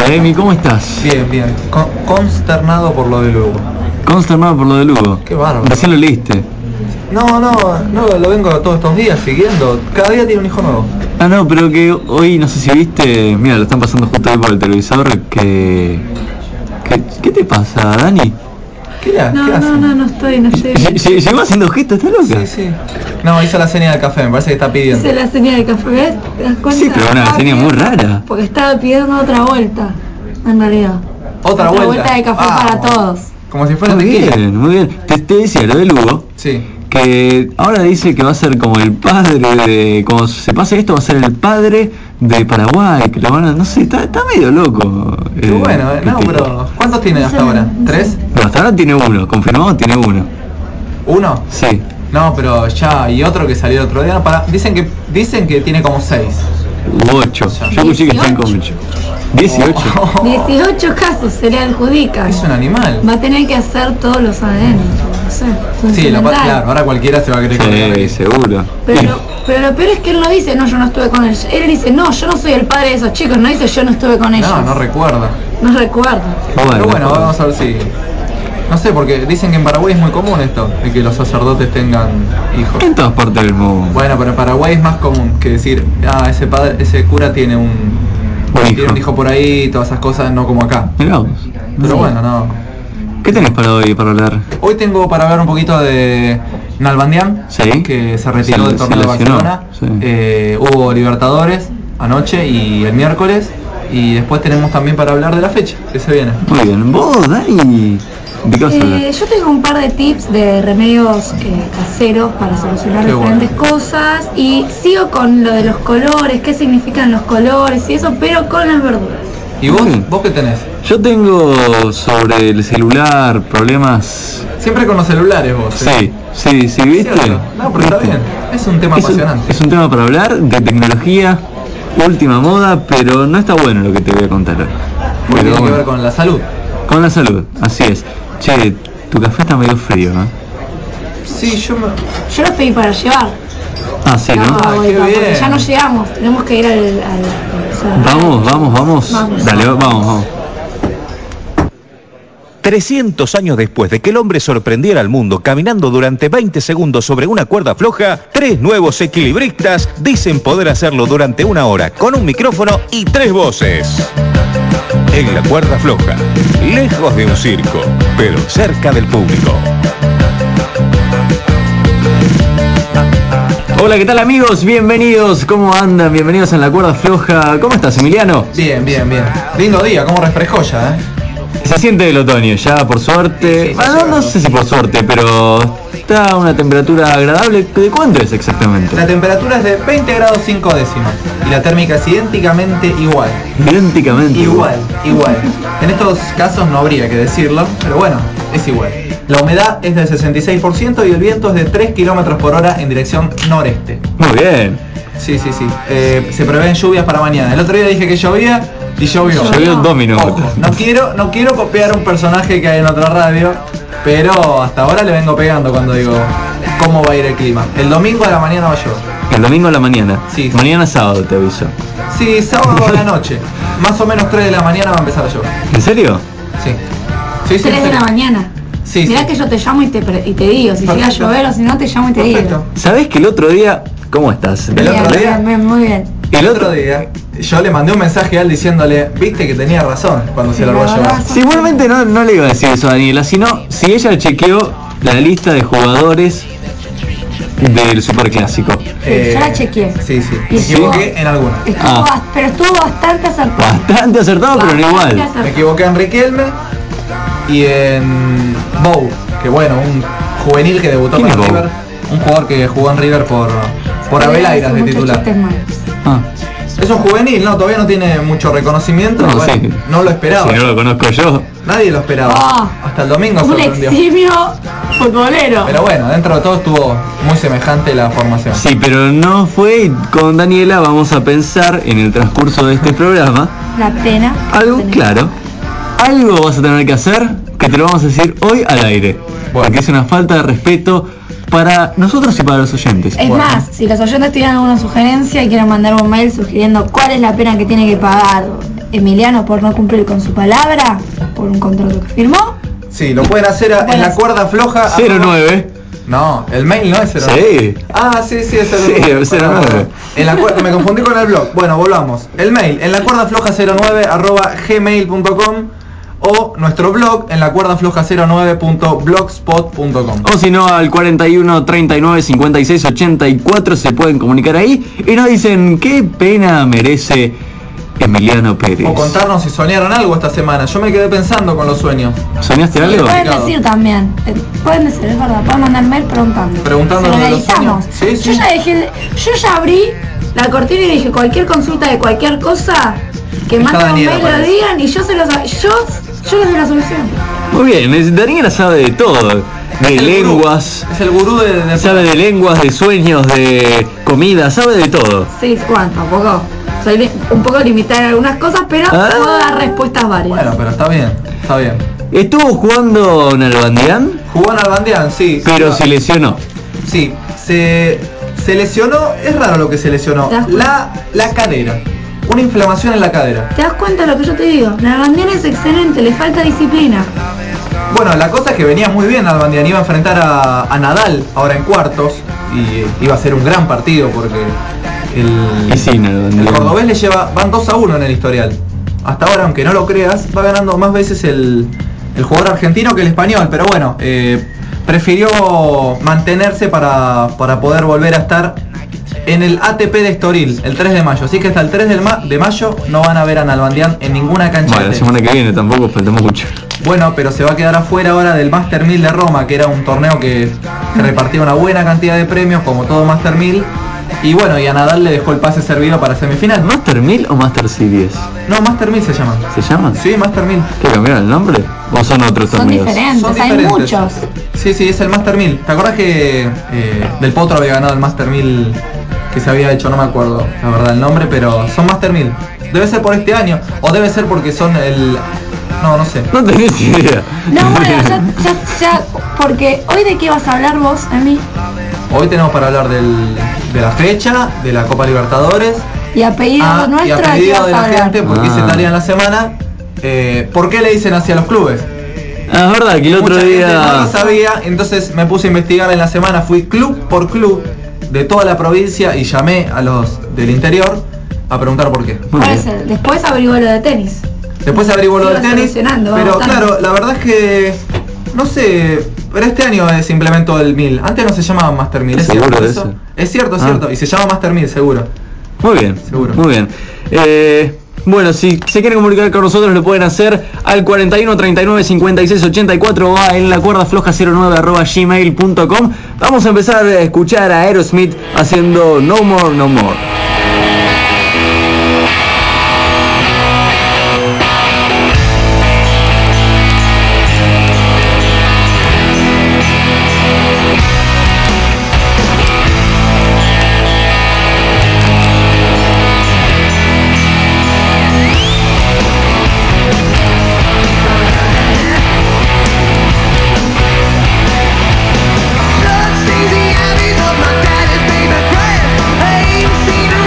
Emi, ¿cómo estás? Bien, bien. Consternado por lo de Lugo. Consternado por lo de Lugo. Qué bárbaro. Recién lo leíste. No, lo vengo todos estos días siguiendo. Cada día tiene un hijo nuevo. Ah, no, pero que hoy, no sé si viste, mira, lo están pasando justo ahí por el televisor, ¿qué te pasa, Dani? ¿Qué hace? No estoy, no sé. Llegó haciendo gestos, ¿estás loca? Sí. No, hizo la señal del café, me parece que está pidiendo. Hice la señal de café, ¿ves? ¿Te das cuenta? Sí, pero una señal muy rara. Porque estaba pidiendo otra vuelta, en realidad. Otra vuelta de café para todos. Como si fuera Muy tequila. bien, muy bien. Te decía lo de Lugo. Sí. Que ahora dice que va a ser como el padre de... Cuando se pase esto va a ser el padre de Paraguay, que lo van a... No sé, está medio loco. Qué bueno, no, pero... ¿Cuántos tiene hasta ahora? ¿3? Pero hasta ahora tiene uno, confirmado tiene uno. ¿Uno? Sí. No, pero ya, y otro que salió el otro día, dicen que tiene como 6. U 8. Yo escuché que están con 8. 18. 18 casos se le adjudican. Es un animal. Va a tener que hacer todos los ADN, no sé. Sí, claro, ahora cualquiera se va a querer Sí, seguro. Pero lo peor es que él no dice, no, yo no estuve con ellos. Él dice, no, yo no soy el padre de esos chicos. No dice, yo no estuve con ellos. No recuerda. No recuerdo. Pero bueno, vamos a ver si... No sé, porque dicen que en Paraguay es muy común esto, de que los sacerdotes tengan hijos. En todas partes del mundo. Bueno, pero en Paraguay es más común que decir, ese cura tiene un hijo por ahí, todas esas cosas, no como acá. Mirá vos. Pero bueno, no. ¿Qué tenés para hoy para hablar? Hoy tengo para hablar un poquito de Nalbandián, ¿Sí? Que se retiró del torneo de Barcelona. Sí. Hubo Libertadores anoche y el miércoles. Y después tenemos también para hablar de la fecha que se viene. Muy bien. ¿Vos, Dani? ¿De qué vas a hablar? Yo tengo un par de tips de remedios caseros para solucionar diferentes cosas y sigo con lo de los colores, qué significan los colores y eso, pero con las verduras. ¿Y vos? ¿Vos qué tenés? Yo tengo sobre el celular problemas... Siempre con los celulares vos. Sí, ¿viste? ¿Cierto? No, pero está bien. Es un tema apasionante. Es un tema para hablar de tecnología, última moda, pero no está bueno lo que te voy a contar hoy. Porque tiene que ver con la salud. Con la salud, así es. Che, tu café está medio frío, ¿no? Sí, yo los pedí para llevar. Ah, sí, ¿no? Qué bien. Ya no llegamos, tenemos que ir al Vamos. Dale, vamos. 300 años después de que el hombre sorprendiera al mundo caminando durante 20 segundos sobre una cuerda floja, 3 nuevos equilibristas dicen poder hacerlo durante 1 hora con un micrófono y 3 voces. En la cuerda floja, lejos de un circo, pero cerca del público. Hola, ¿qué tal amigos? Bienvenidos, ¿cómo andan? Bienvenidos en la cuerda floja. ¿Cómo estás, Emiliano? Bien. Lindo día, cómo refrescó ya, Se siente el otoño ya, por suerte. Sí, No sé si por suerte, pero está a una temperatura agradable. ¿De cuánto es exactamente? La temperatura es de 20 grados 5 décimas y la térmica es idénticamente igual. Idénticamente. Igual. En estos casos no habría que decirlo, pero bueno, es igual. La humedad es del 66% y el viento es de 3 km por hora en dirección noreste. Muy bien. Sí. Se prevén lluvias para mañana. El otro día dije que llovía y llovió. Llovió 2 minutos. Ojo, no quiero copiar un personaje que hay en otra radio, pero hasta ahora le vengo pegando cuando digo cómo va a ir el clima. El domingo a la mañana va a llover. El domingo a la mañana. Sí. Mañana sábado, te aviso. Sí, sábado a la noche. Más o menos 3 de la mañana va a empezar a llover. ¿En serio? Sí. 3 de la mañana. Sí. Mirá que yo te llamo y te digo si llega a llover o si no te llamo y te digo. ¿Sabés que el otro día... ¿Cómo estás? ¿El otro día? Muy bien. El otro día yo le mandé un mensaje a él diciéndole, viste que tenía razón cuando se largó a llover. Sí, igualmente no le iba a decir eso a Daniela, sino si ella chequeó la lista de jugadores del Superclásico. Yo la chequeé. Sí. Y Me equivoqué en alguna. Pero estuvo bastante acertado. Bastante acertado, pero no igual. Me equivoqué en Riquelme y en Bou, que bueno, un juvenil que debutó con River. Un jugador que jugó en River por Abelairas de titular. Es un juvenil, no, todavía no tiene mucho reconocimiento. No, bueno, sí. No lo esperaba. Si no lo conozco yo. Nadie lo esperaba. Hasta el domingo Un sorprendió. eximio futbolero. Pero bueno, dentro de todo estuvo muy semejante la formación. Sí, pero no fue. Con Daniela vamos a pensar en el transcurso de este programa. La pena. Algo vas a tener que hacer que te lo vamos a decir hoy al aire. Porque es una falta de respeto para nosotros y para los oyentes. Es más, si los oyentes tienen alguna sugerencia y quieren mandar un mail sugiriendo cuál es la pena que tiene que pagar Emiliano por no cumplir con su palabra, por un contrato que firmó. Sí, lo pueden hacer en la cuerda floja. 09. No, el mail no es 09. Sí. Sí, es 09. Sí, 09. Me confundí con el blog. Bueno, volvamos. El mail, en la cuerda floja 09 @gmail.com o nuestro blog en la cuerda floja 09.blogspot.com. O si no, al 41 39 56 84 se pueden comunicar ahí y nos dicen qué pena merece Emiliano Pérez. O contarnos si soñaron algo esta semana. Yo me quedé pensando con los sueños. ¿Soñaste algo? Pueden decir también. Pueden decir, es verdad. Pueden mandar mail preguntando. Preguntando lo de los sueños. Sí. Yo ya abrí la cortina y dije cualquier consulta de cualquier cosa que manden un mail lo digan y yo les doy la solución. Muy bien, Daniela sabe de todo. De lenguas. Es el gurú de sabe de lenguas, de sueños, de comida, sabe de todo. Sí, bueno, tampoco. Soy un poco limitada en algunas cosas, pero puedo dar respuestas varias. Bueno, pero está bien. ¿Estuvo jugando Nalbandián? Jugó Nalbandián, sí. Pero se lesionó. Sí, se lesionó, es raro lo que se lesionó. La cadera. Una inflamación en la cadera. ¿Te das cuenta de lo que yo te digo? Nalbandián es excelente, le falta disciplina. Bueno, la cosa es que venía muy bien Nalbandián, iba a enfrentar a Nadal ahora en cuartos y iba a ser un gran partido porque el cordobés le van 2-1 en el historial. Hasta ahora, aunque no lo creas, va ganando más veces el jugador argentino que el español, pero bueno, prefirió mantenerse para poder volver a estar en el ATP de Estoril el 3 de mayo. Así que hasta el 3 de mayo no van a ver a Nalbandián en ninguna cancha. Bueno, la semana que viene tampoco faltamos mucho. Bueno, pero se va a quedar afuera ahora del Master 1000 de Roma, que era un torneo que repartía una buena cantidad de premios, como todo Master 1000. Y bueno, y a Nadal le dejó el pase servido para semifinal. ¿Master 1000 o Master Series? No, Master 1000 se llama. ¿Se llama? Sí, Master 1000. ¿Qué cambiaron el nombre? ¿O son otros torneos? Son diferentes, hay muchos. Sí, es el Master 1000. ¿Te acordás que Del Potro había ganado el Master 1000 que se había hecho? No me acuerdo la verdad el nombre, pero son Master 1000. Debe ser por este año, o debe ser porque son el... No sé. No tenés idea. No, bueno, ya, porque hoy de qué vas a hablar vos, Emi. Hoy tenemos para hablar de la fecha, de la Copa Libertadores. Y a pedido nuestro, y a pedido de la gente, porque hice tarea en la semana. ¿Por qué le dicen así a los clubes? Es verdad que el otro día no lo sabía, entonces me puse a investigar en la semana, fui club por club de toda la provincia y llamé a los del interior a preguntar por qué. Puede ser. Después averiguó lo de tenis. Después averiguó lo del tenis, pero claro, la verdad es que no sé, pero este año se implementó el 1000. Antes no se llamaba Master 1000, ¿es cierto de eso? Es cierto, y se llama Master 1000 seguro. Muy bien, seguro. Muy bien. Bueno, si se quieren comunicar con nosotros lo pueden hacer al 41 39 56 84 o en la cuerda floja 09 @gmail.com. Vamos a empezar a escuchar a Aerosmith haciendo No More, No More. Blood stains the alleys of my daddy's favorite bread. I ain't seen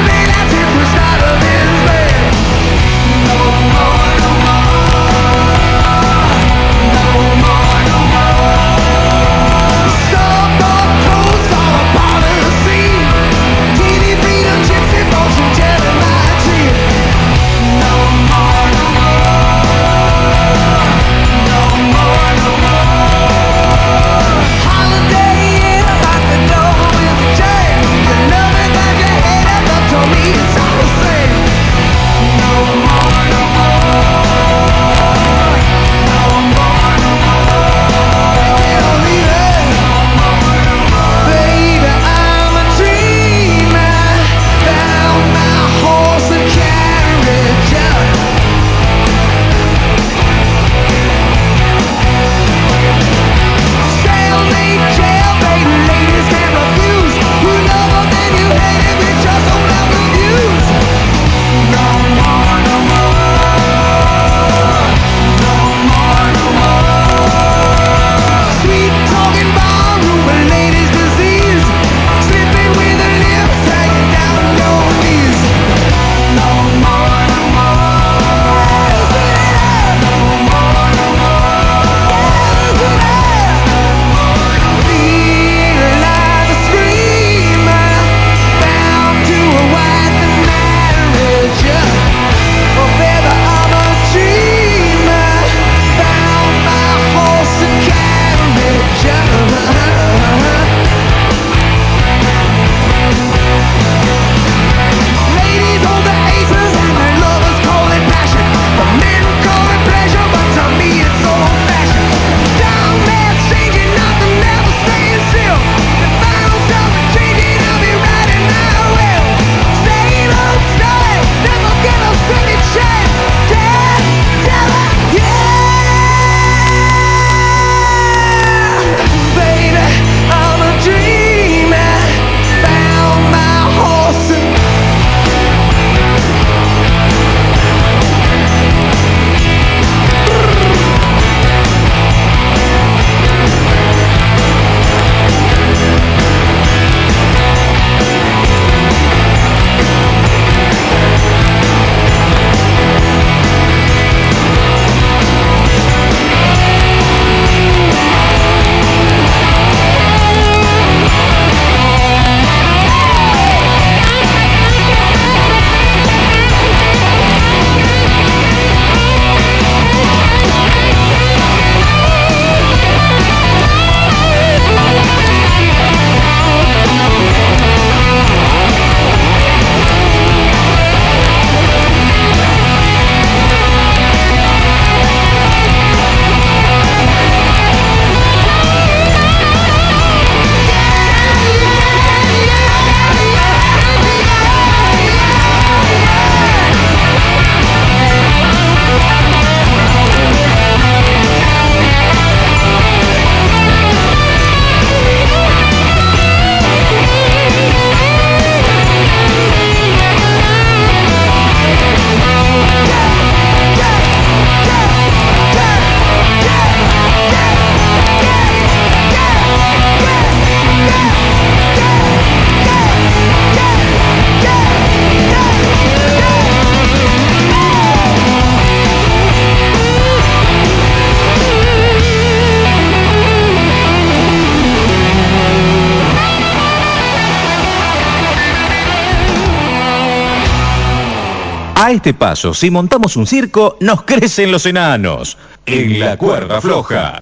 A este paso, si montamos un circo, nos crecen los enanos. En la cuerda floja.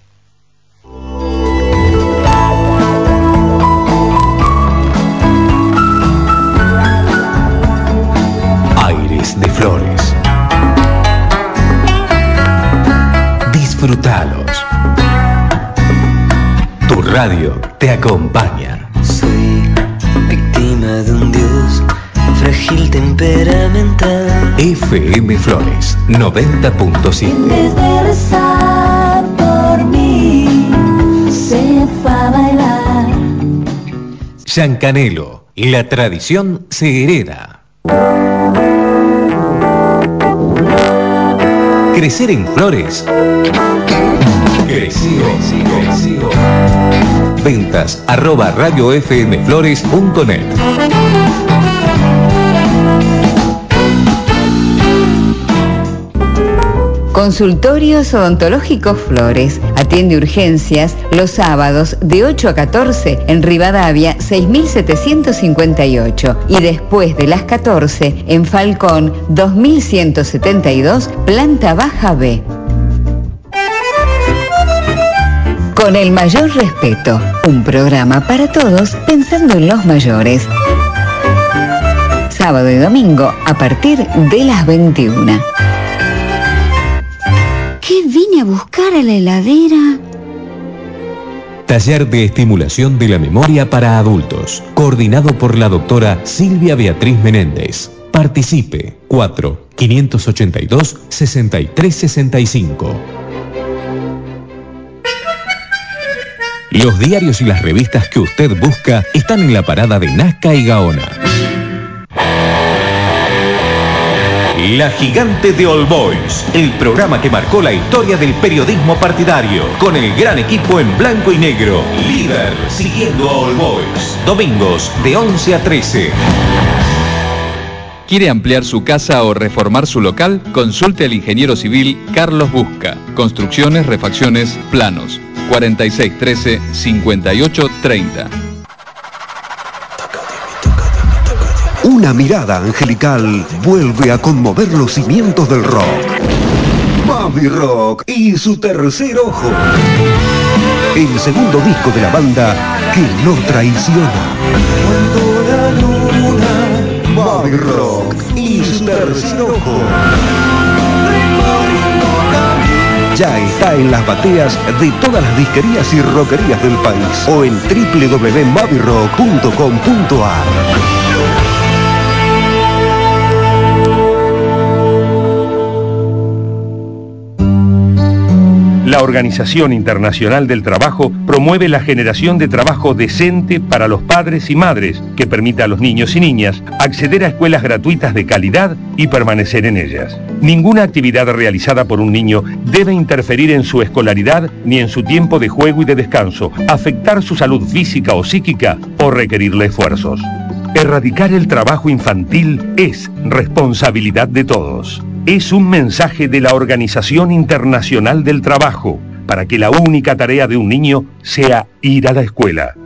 Aires de flores. Disfrútalos. Tu radio te acompaña. Soy víctima de un dios frágil temperamental. FM Flores 90.7. En vez de rezar por mí, se fue a bailar. Yancanelo, la tradición se hereda. Crecer en Flores. Creció. Ventas @radiofmflores.net. Consultorios Odontológicos Flores. Atiende urgencias los sábados de 8 a 14 en Rivadavia 6758 y después de las 14 en Falcón 2172, planta baja B. Con el mayor respeto, un programa para todos pensando en los mayores. Sábado y domingo a partir de las 21. ¿Qué vine a buscar a la heladera? Taller de estimulación de la memoria para adultos, coordinado por la doctora Silvia Beatriz Menéndez. Participe 4-582-6365. Los diarios y las revistas que usted busca están en la parada de Nazca y Gaona. La Gigante de All Boys, el programa que marcó la historia del periodismo partidario, con el gran equipo en blanco y negro, líder, siguiendo a All Boys, domingos de 11 a 13. ¿Quiere ampliar su casa o reformar su local? Consulte al ingeniero civil Carlos Busca. Construcciones, refacciones, planos. 4613-5830. Una mirada angelical vuelve a conmover los cimientos del rock. Mavi Rock y su tercer ojo. El segundo disco de la banda que no traiciona. Mavi Rock y su tercer ojo. Ya está en las bateas de todas las disquerías y rockerías del país o en www.mavirock.com.ar. La Organización Internacional del Trabajo promueve la generación de trabajo decente para los padres y madres, que permita a los niños y niñas acceder a escuelas gratuitas de calidad y permanecer en ellas. Ninguna actividad realizada por un niño debe interferir en su escolaridad ni en su tiempo de juego y de descanso, afectar su salud física o psíquica o requerirle esfuerzos. Erradicar el trabajo infantil es responsabilidad de todos. Es un mensaje de la Organización Internacional del Trabajo para que la única tarea de un niño sea ir a la escuela.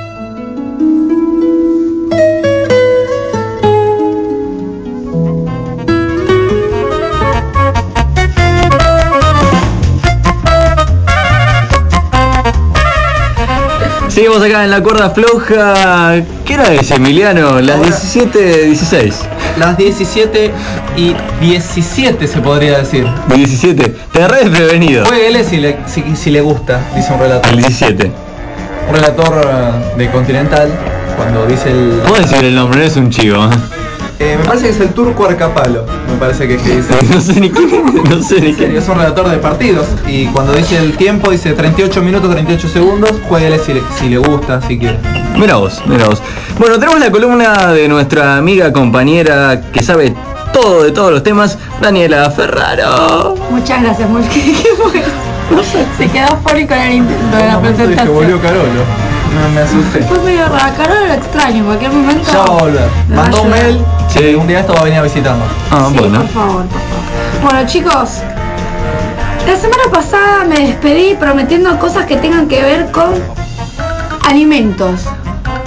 Seguimos acá en la cuerda floja. ¿Qué hora es, Emiliano? Las 17:16. Las 17:17 se podría decir. 17. Te agarré desprevenido. Jueguele si le gusta, dice un relator. El 17. Un relator de Continental, cuando dice el... ¿Cómo decir el nombre? No es un chivo. Me parece que es el Turco Arcapalo. Me parece que es que dice. No sé ni qué. No sé ni qué. Es un relator de partidos. Y cuando dice el tiempo, dice 38 minutos, 38 segundos. Jueguele si le gusta, si quiere. Mira vos, mira vos. Bueno, tenemos la columna de nuestra amiga, compañera, que sabe todo de todos los temas, Daniela Ferraro. Muchas gracias, Mulki. ¿Qué fue? No sé. Se quedó fónico en el intento de la presentación. Que volvió Carolo. No, me asusté. Fue medio raro. Carolo lo extraño, en cualquier momento. Ya va a volver. Mandó un mail. Sí. Un día esto va a venir a visitarnos. Ah, sí, bueno. Por favor. Bueno, chicos. La semana pasada me despedí prometiendo cosas que tengan que ver con alimentos.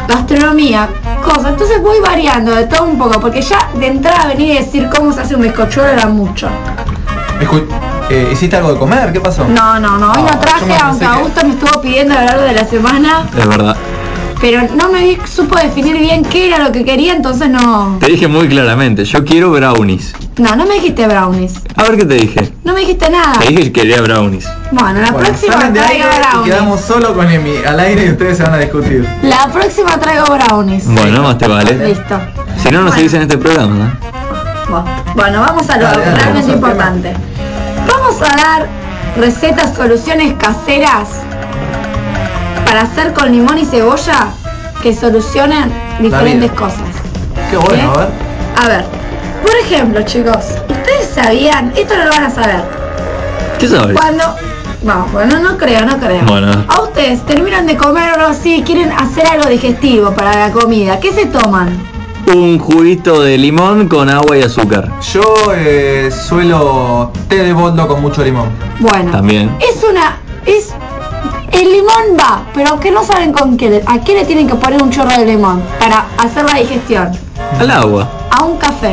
gastronomía, cosas. Entonces voy variando de todo un poco, porque ya de entrada venir y decir cómo se hace un bizcochuelo era mucho. ¿Hiciste algo de comer? ¿Qué pasó? No, hoy no traje, aunque Augusto me estuvo pidiendo a lo largo de la semana. Es verdad. Pero no me supo definir bien qué era lo que quería, entonces no... Te dije muy claramente, yo quiero brownies. No me dijiste brownies. A ver qué te dije. No me dijiste nada. Te dije que quería brownies. Bueno, la próxima traigo brownies. Y quedamos solo con Emi al aire y ustedes se van a discutir. La próxima traigo brownies. Bueno, más te vale. Listo. Si no, no seguís en este programa, ¿no? Bueno, vamos a lo realmente importante. Vamos a dar recetas, soluciones caseras para hacer con limón y cebolla que solucionen diferentes cosas. Qué bueno, A ver, por ejemplo, chicos, ustedes sabían, esto no lo van a saber. ¿Qué sabes? No creo. Bueno. A ustedes terminan de comer o algo así, quieren hacer algo digestivo para la comida. ¿Qué se toman? Un juguito de limón con agua y azúcar. Yo suelo té de boldo con mucho limón. Bueno. También. El limón va, pero que no saben con qué. ¿A qué le tienen que poner un chorro de limón para hacer la digestión? Al agua. A un café.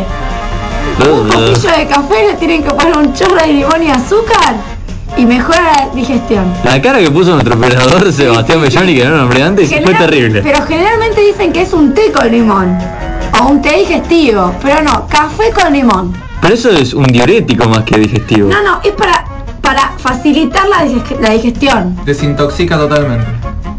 Un pocillo de café le tienen que poner un chorro de limón y azúcar y mejora la digestión. La cara que puso nuestro operador Sebastián Belloni, que no lo nombré antes, fue terrible. Pero generalmente dicen que es un té con limón o un té digestivo, pero no, café con limón. Pero eso es un diurético más que digestivo. No, es para facilitar la digestión. Desintoxica totalmente.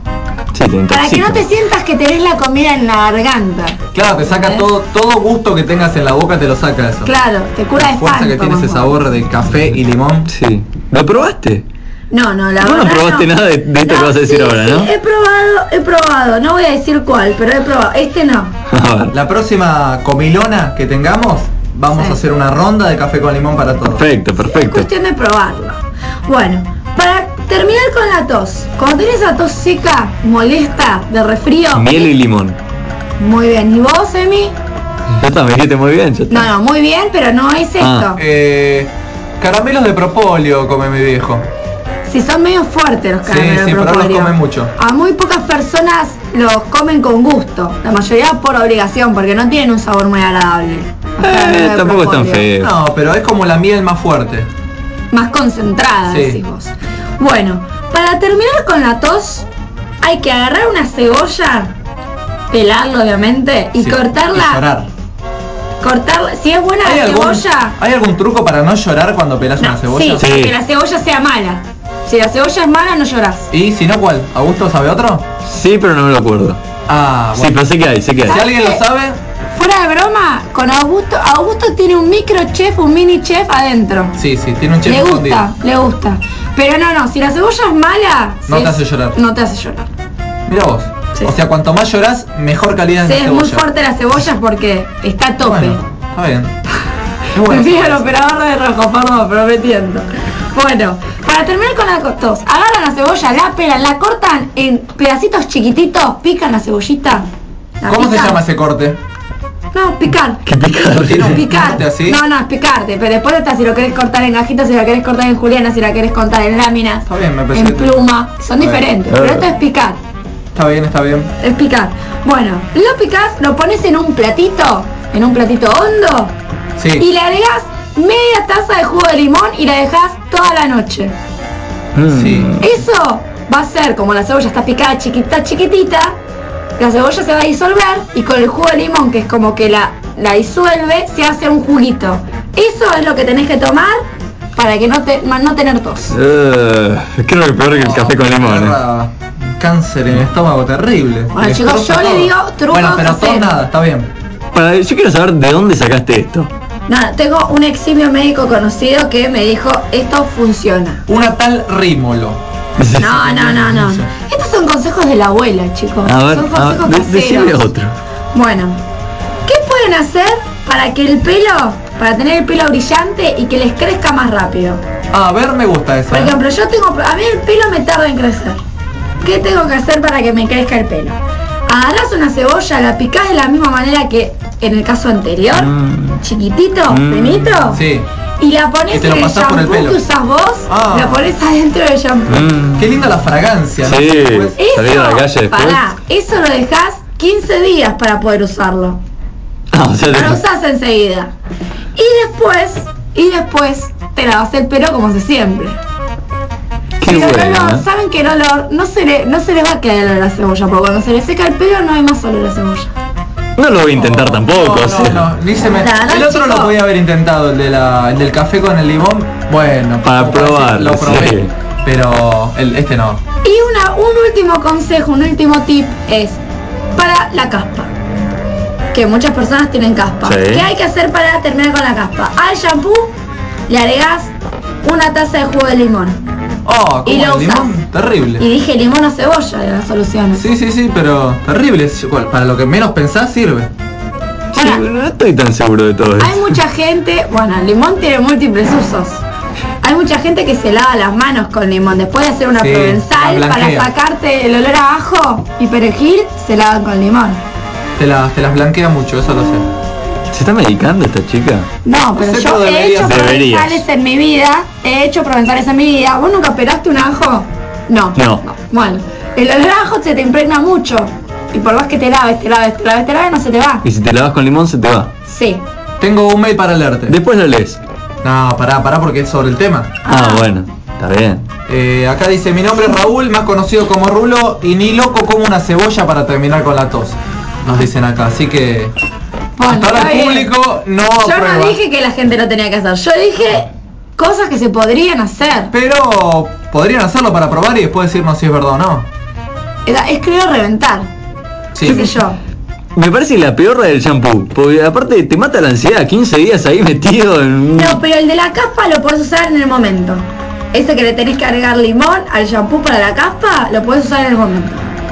Sí, te intoxica. Para que no te sientas que tenés la comida en la garganta. Claro, te saca todo gusto que tengas en la boca, te lo saca eso. Claro, te cura de fuerza que tiene ese sabor de café y limón. Sí. ¿Lo probaste? No, la verdad. No probaste nada de esto que vas a decir ahora, ¿no? Sí, he probado. No voy a decir cuál, pero he probado. Este no. La próxima comilona que tengamos, vamos a hacer una ronda de café con limón para todos. Perfecto. Es cuestión de probarlo. Bueno, para terminar con la tos. Cuando tenés la tos seca, molesta, de resfrío. Miel y limón. Muy bien. ¿Y vos, Emi? Ya está, me dijiste muy bien. No, muy bien, pero no es esto. Caramelos de propóleo come mi viejo. Si son medio fuertes los caramelos de propóleo. pero los comen mucho. A muy pocas personas los comen con gusto. La mayoría por obligación, porque no tienen un sabor muy agradable. Tampoco es tan feo. No, pero es como la miel más fuerte. Más concentrada, decís vos. Bueno, para terminar con la tos, hay que agarrar una cebolla, pelarla obviamente, y cortarla. Y llorar. Cortarla, si es buena la cebolla. ¿Hay algún truco para no llorar cuando pelas una cebolla? Sí, que la cebolla sea mala. Si la cebolla es mala, no llorás. ¿Y si no, cuál? ¿Augusto sabe otro? Sí, pero no me lo acuerdo. Bueno. Sí, pero sé que hay. Si alguien lo sabe. Fuera de broma, con Augusto tiene un micro chef, un mini chef adentro. Sí, tiene un chef escondido. Le gusta. Pero no, si la cebolla es mala, no te hace llorar. No te hace llorar. Mira vos. Sí. O sea, cuanto más llorás, mejor calidad de la cebolla. Sí, es muy fuerte la cebolla porque está a tope. Bueno, está bien. Me pide el operador de rojo, perdón, prometiendo. Bueno, para terminar con la tos, agarran la cebolla, la pelan, la cortan en pedacitos chiquititos, pican la cebollita. ¿Cómo se llama ese corte? No, picar. ¿Qué picar? ¿Tiene un picar. corte así? No, es picarte, pero después está si lo querés cortar en gajitas, si lo querés cortar en juliana, si la querés cortar en láminas, está bien, me parece en pluma, son diferentes, pero esto es picar. Está bien. Es picar. Bueno, lo picás, lo pones en un platito hondo, y le agregás media taza de jugo de limón y la dejás toda la noche. Sí. Eso va a ser, como la cebolla está picada chiquitita, la cebolla se va a disolver y con el jugo de limón, que es como que la disuelve, se hace un juguito. Eso es lo que tenés que tomar para que no tener tos. Creo que peor que el café con limón. Cáncer en el estómago terrible. Bueno, chicos, yo le digo trucos. Bueno, pero tos nada, está bien. Yo quiero saber de dónde sacaste esto. Nada, tengo un eximio médico conocido que me dijo, esto funciona. Una tal Rímolo. No. Estos son consejos de la abuela, chicos. A ver, son consejos decime caseros. otro. Bueno, ¿qué pueden hacer para que para tener el pelo brillante y que les crezca más rápido? A ver, me gusta eso. Por ejemplo, a mí el pelo me tarda en crecer. ¿Qué tengo que hacer para que me crezca el pelo? Agarrás una cebolla, la picás de la misma manera que en el caso anterior, chiquitito, finito, sí. Y la pones en el shampoo que usás vos, la pones adentro del shampoo. Qué linda la fragancia, ¿no? Sí, salir a la calle después. Eso lo dejás 15 días para poder usarlo. O sea, No lo usás enseguida. Y después te lavas el pelo como hace siempre. qué Pero el bueno. olor, saben que el olor no se le va a quedar el olor a la cebolla, porque cuando se le seca el pelo no hay más olor a cebolla. No lo voy a intentar tampoco. o sea. No, ni se me... Nada, El otro chico. lo podía haber intentado, el del café con el limón. Bueno, Para como probar, decir, lo probé. sí. Pero este no. Y un último consejo, un último tip es para la caspa. Que muchas personas tienen caspa. Sí. ¿Qué hay que hacer para terminar con la caspa? Al shampoo le agregás una taza de jugo de limón. Oh, Y como lo el limón, usás. terrible. Y dije limón o cebolla de las soluciones. Sí, pero terrible. Para lo que menos pensás sirve. Sí, no estoy tan seguro de todo Hay eso. mucha gente, bueno, el limón tiene múltiples usos. Hay mucha gente que se lava las manos con limón. Después de hacer una Sí, provenzal la para blanquea. sacarte el olor a ajo y perejil, se lavan con limón. Te las blanquea mucho, eso lo sé. ¿Se está medicando esta chica? No, pero sé, yo pero he hecho deberías. provenzales en mi vida. En mi vida. ¿Vos nunca operaste un ajo? No. No. Bueno, el olor a ajo se te impregna mucho. Y por más que te laves, no se te va. Y si te lavas con limón se te va. Sí. Tengo un mail para leerte. Después lo lees. No, pará porque es sobre el tema. Bueno, está bien. Acá dice, mi nombre es Raúl, más conocido como Rulo, y ni loco como una cebolla para terminar con la tos. Nos dicen acá, así que... Bueno, hasta ahora está el bien. público no Yo aprueba. no dije que la gente no tenía que hacer. Yo dije cosas que se podrían hacer. Pero podrían hacerlo para probar y después decirnos si es verdad o no. Es creo reventar. Sí. ¿Qué sé yo? Me parece la peor del shampoo. Porque aparte te mata la ansiedad. 15 días ahí metido en... No, pero el de la caspa lo podés usar en el momento. Ese que le tenés que agregar limón al shampoo para la caspa, lo podés usar en el momento.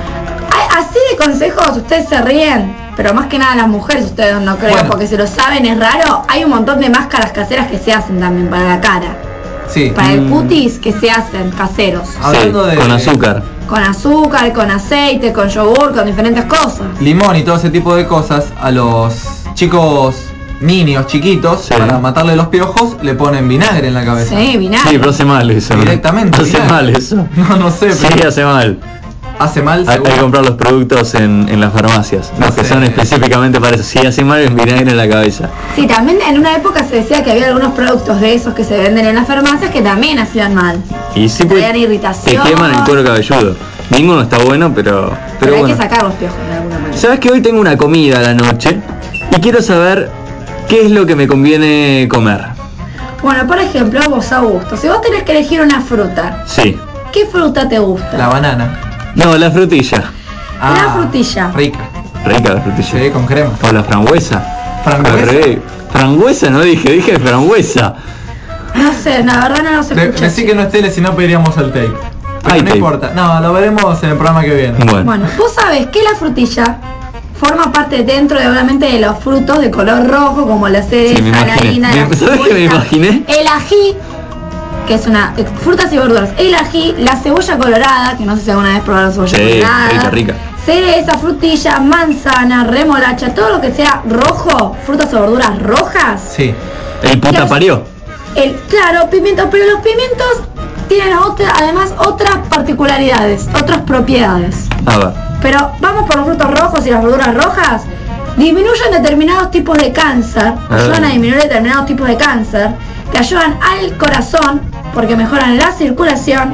Así de consejos, ustedes se ríen, pero más que nada las mujeres, ustedes no creo, Bueno. porque si lo saben es raro. Hay un montón de máscaras caseras que se hacen también para la cara. Sí. Para el cutis que se hacen caseros. Hablando de con azúcar. Con azúcar, con aceite, con yogur, con diferentes cosas. limón y todo ese tipo de cosas, a los chicos niños chiquitos, Sí. para matarle los piojos, le ponen vinagre en la cabeza. Sí, vinagre. Sí, pero hace mal eso. Directamente, Hace vinagre. mal eso. No sé, Sí, pero hace mal. hace mal Hay seguro. que comprar los productos en las farmacias. Los que Sí. son específicamente para eso. Si hace mal es vinagre en la cabeza. Sí, también en una época se decía que había algunos productos de esos que se venden en las farmacias que también hacían mal. Y sí, Traían te irritación. queman el cuero cabelludo. Ninguno está bueno, pero Pero hay bueno. que sacar los piojos de alguna manera. Sabes que hoy tengo una comida a la noche y quiero saber qué es lo que me conviene comer. Bueno, por ejemplo, vos Augusto, si vos tenés que elegir una fruta, Sí. ¿qué fruta te gusta? La banana. No, la frutilla. La frutilla. Rica. Rica la frutilla. Sí, con crema. O la frambuesa. ¿Frambuesa? Al revés. Frambuesa no dije frambuesa. No sé, la verdad no se escucha. Decí que no es tele, si no pediríamos el tape. Pero Hay no tape. importa. No, lo veremos en el programa que viene. Bueno, vos sabés que la frutilla forma parte dentro de, obviamente, de los frutos de color rojo, como la cereza, Sí, me la imaginé. harina, la ¿Sabés qué me cebolla, imaginé? el ají, que es una frutas y verduras, el ají, la cebolla colorada, que no sé si alguna vez probaron cebolla Sí, colorada, rica. cereza, frutilla, manzana, remolacha, todo lo que sea rojo, frutas o verduras rojas. Sí. El puta parió. Claro, pimientos, pero los pimientos tienen además otras particularidades, otras propiedades. A ver. Pero vamos por los frutos rojos y las verduras rojas. Disminuyen determinados tipos de cáncer, ayudan a disminuir determinados tipos de cáncer, te ayudan al corazón porque mejoran la circulación,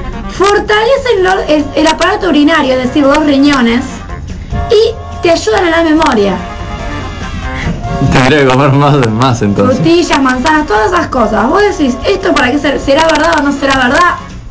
fortalecen el aparato urinario, es decir, los riñones, y te ayudan a la memoria. Tendría que comer más entonces. Frutillas, manzanas, todas esas cosas. Vos decís, ¿esto para qué será verdad o no será verdad?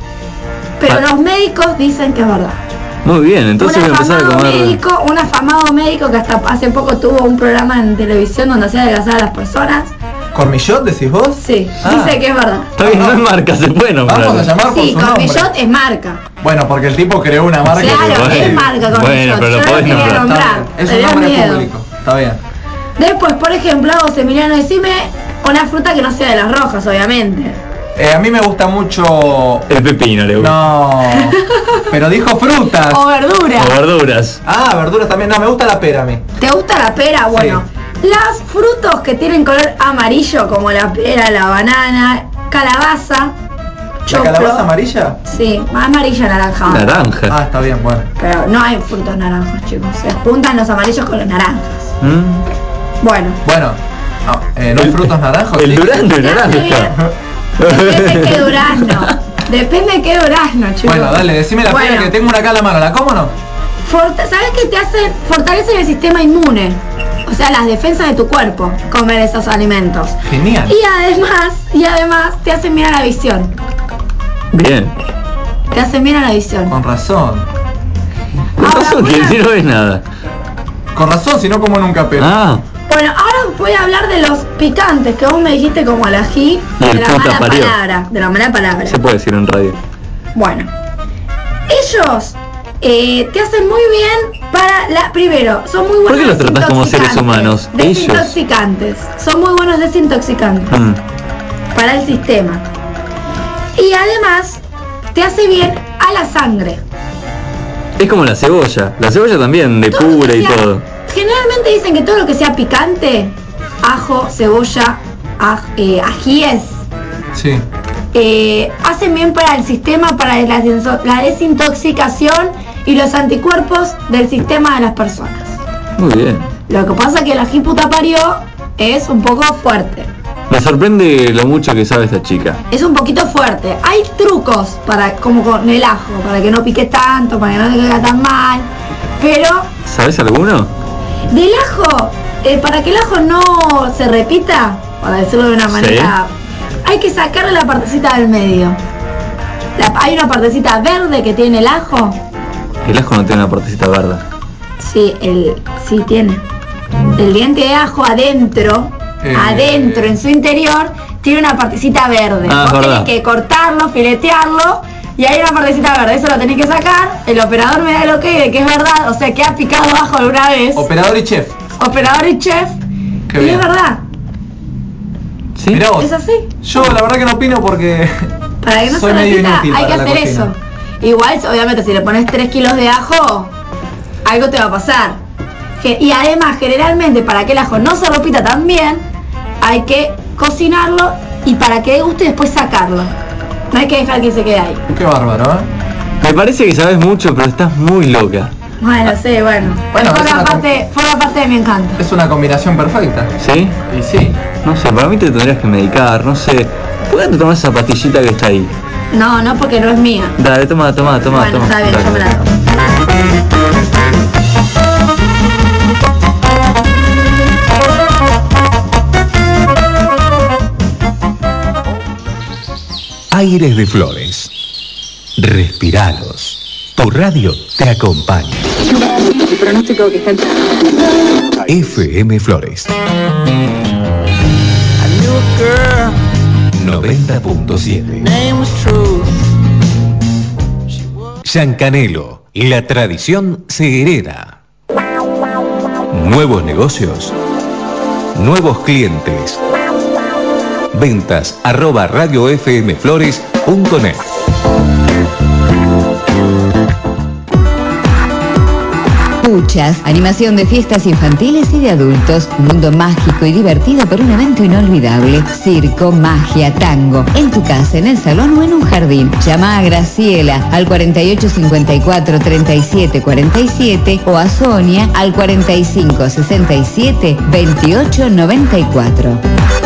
Pero los médicos dicen que es verdad. Muy bien, entonces voy a empezar a comer. Un afamado médico que hasta hace poco tuvo un programa en televisión donde hacía adelgazar a las personas. ¿Cormillot decís vos? Sí, dice que es verdad. Está bien, no es marca, se puede nombrar. Vamos a llamar por Sí, su nombre. Cormillot es marca. Bueno, porque el tipo creó una marca. Claro, que- es marca Cormillot. Bueno, pero lo Yo podés quería nombrar. nombrar. Es me un dio nombre miedo. público. Está bien. Después, por ejemplo, vos, Emiliano, decime una fruta que no sea de las rojas, obviamente. A mí me gusta mucho... El pepino le gusta. No, pero dijo frutas. O verdura. O verduras. Ah, verduras también. No, me gusta la pera a mí. ¿Te gusta la pera? Bueno, las frutos que tienen color amarillo, como la pera, la banana, calabaza, ¿La calabaza amarilla? Sí, más amarilla, naranja. Naranja. Ah, está bien, bueno. Pero no hay frutos naranjos, chicos. Se juntan los amarillos con los naranjas. Bueno. Bueno, ¿no hay frutos naranjos? El durazno es naranja. Depende de qué durazno. Depende de qué durazno, chicos. Bueno, dale, decime la pera que tengo una acá a la mano. ¿La como o no? ¿Sabes qué te hace? Fortalecen el sistema inmune. O sea, las defensas de tu cuerpo, comer esos alimentos. Genial. Y además te hacen bien a la visión. Bien. Te hacen bien a la visión. Con razón. Con razón, que no ves nada. Con razón, si no como nunca pera. Ah. Bueno, ahora voy a hablar de los picantes, que vos me dijiste como el ají de la mala palabra. De la mala palabra. Se puede decir en radio. Bueno. Ellos te hacen muy bien para primero, son muy buenos. ¿Por qué los tratás como seres humanos? Desintoxicantes. Son muy buenos desintoxicantes. Para el sistema. Y además, te hace bien a la sangre. Es como la cebolla. La cebolla también depura y todo. Generalmente dicen que todo lo que sea picante, ajo, cebolla, ajíes, sí. Hacen bien para el sistema, para la desintoxicación y los anticuerpos del sistema de las personas. Muy bien. Lo que pasa es que el ají puta parió es un poco fuerte. Me sorprende lo mucho que sabe esta chica. Es un poquito fuerte. Hay trucos como con el ajo, para que no pique tanto, para que no te caiga tan mal. Pero ¿sabes alguno? Del ajo, para que el ajo no se repita, para decirlo de una manera, hay que sacarle la partecita del medio. Hay una partecita verde que tiene el ajo. El ajo no tiene una partecita verde. Sí, sí tiene. El diente de ajo adentro, en su interior, tiene una partecita verde. Vos tenés que cortarlo, filetearlo, y hay una partecita verde. Eso lo tenés que sacar. El operador me da el ok de que es verdad, o sea, que ha picado ajo alguna vez. Operador y chef. Qué bien. Es verdad. ¿Sí? Mirá vos. ¿Es así? Yo la verdad que no opino porque para que no soy se medio repita, inútil hay que para hacer eso. Igual, obviamente, si le pones 3 kilos de ajo, algo te va a pasar. Y además, generalmente, para que el ajo no se repita tan bien, hay que cocinarlo y para que guste después sacarlo. No hay que dejar que se quede ahí. Qué bárbaro, ¿eh? Me parece que sabes mucho, pero estás muy loca. Bueno, sí, bueno forma parte de mi encanto. Es una combinación perfecta. ¿Sí? Y sí. No sé, para mí te tendrías que medicar, no sé. ¿Por qué no te tomas esa pastillita que está ahí? No, porque no es mía. Dale, toma. Bueno, está bien, yo me la tomo. Aires de Flores. Respiralos. Tu radio te acompaña. El pronóstico que está en FM Flores 90.7. Yancanelo, la tradición se hereda. Nuevos negocios, nuevos clientes. Ventas @radiofmflores.net. Puchas, animación de fiestas infantiles y de adultos, mundo mágico y divertido por un evento inolvidable, circo, magia, tango, en tu casa, en el salón o en un jardín. Llama a Graciela al 4854 3747 o a Sonia al 4567 2894.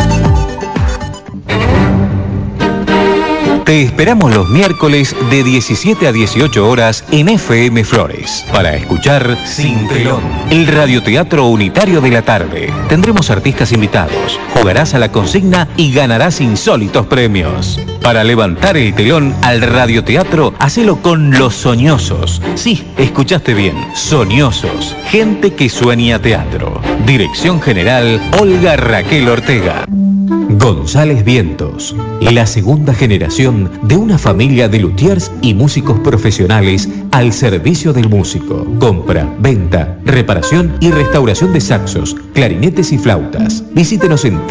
Te esperamos los miércoles de 17 a 18 horas en FM Flores para escuchar Sin Telón, el radioteatro unitario de la tarde. Tendremos artistas invitados, jugarás a la consigna y ganarás insólitos premios. Para levantar el telón al radioteatro, hacelo con Los Soñosos. Sí, escuchaste bien, Soñosos. Gente que sueña teatro. Dirección General Olga Raquel Ortega. González Vientos, la segunda generación de una familia de luthiers y músicos profesionales al servicio del músico. Compra, venta, reparación y restauración de saxos, clarinetes y flautas. Visítenos en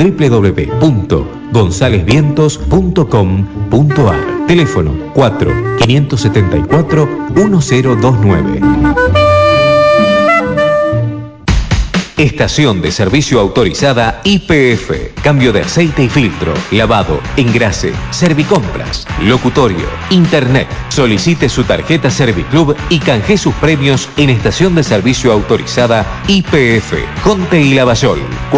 www.gonzalezvientos.com.ar. Teléfono 4-574-1029. Estación de servicio autorizada YPF. Cambio de aceite y filtro, lavado, engrase, servicompras, locutorio, internet. Solicite su tarjeta Serviclub y canje sus premios en estación de servicio autorizada YPF. Conte y Lavallol.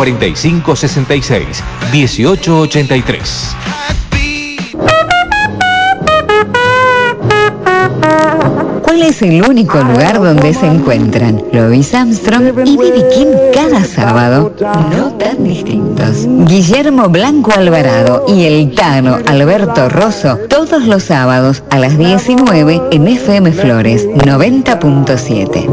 4566-1883. ¿Cuál es el único lugar donde se encuentran Louis Armstrong y B.B. King cada sábado? No tan distintos. Guillermo Blanco Alvarado y el Tano Alberto Rosso todos los sábados a las 19 en FM Flores 90.7.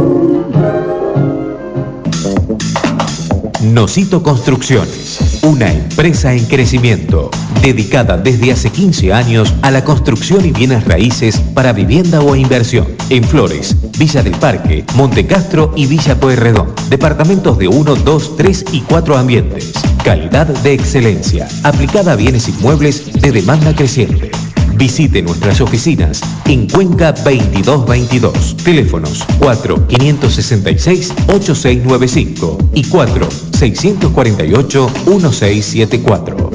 Nosito Construcciones, una empresa en crecimiento, dedicada desde hace 15 años a la construcción y bienes raíces para vivienda o inversión. En Flores, Villa del Parque, Montecastro y Villa Pueyrredón. Departamentos de 1, 2, 3 y 4 ambientes. Calidad de excelencia, aplicada a bienes inmuebles de demanda creciente. Visite nuestras oficinas en Cuenca 2222. Teléfonos 4-566-8695 y 4-648-1674.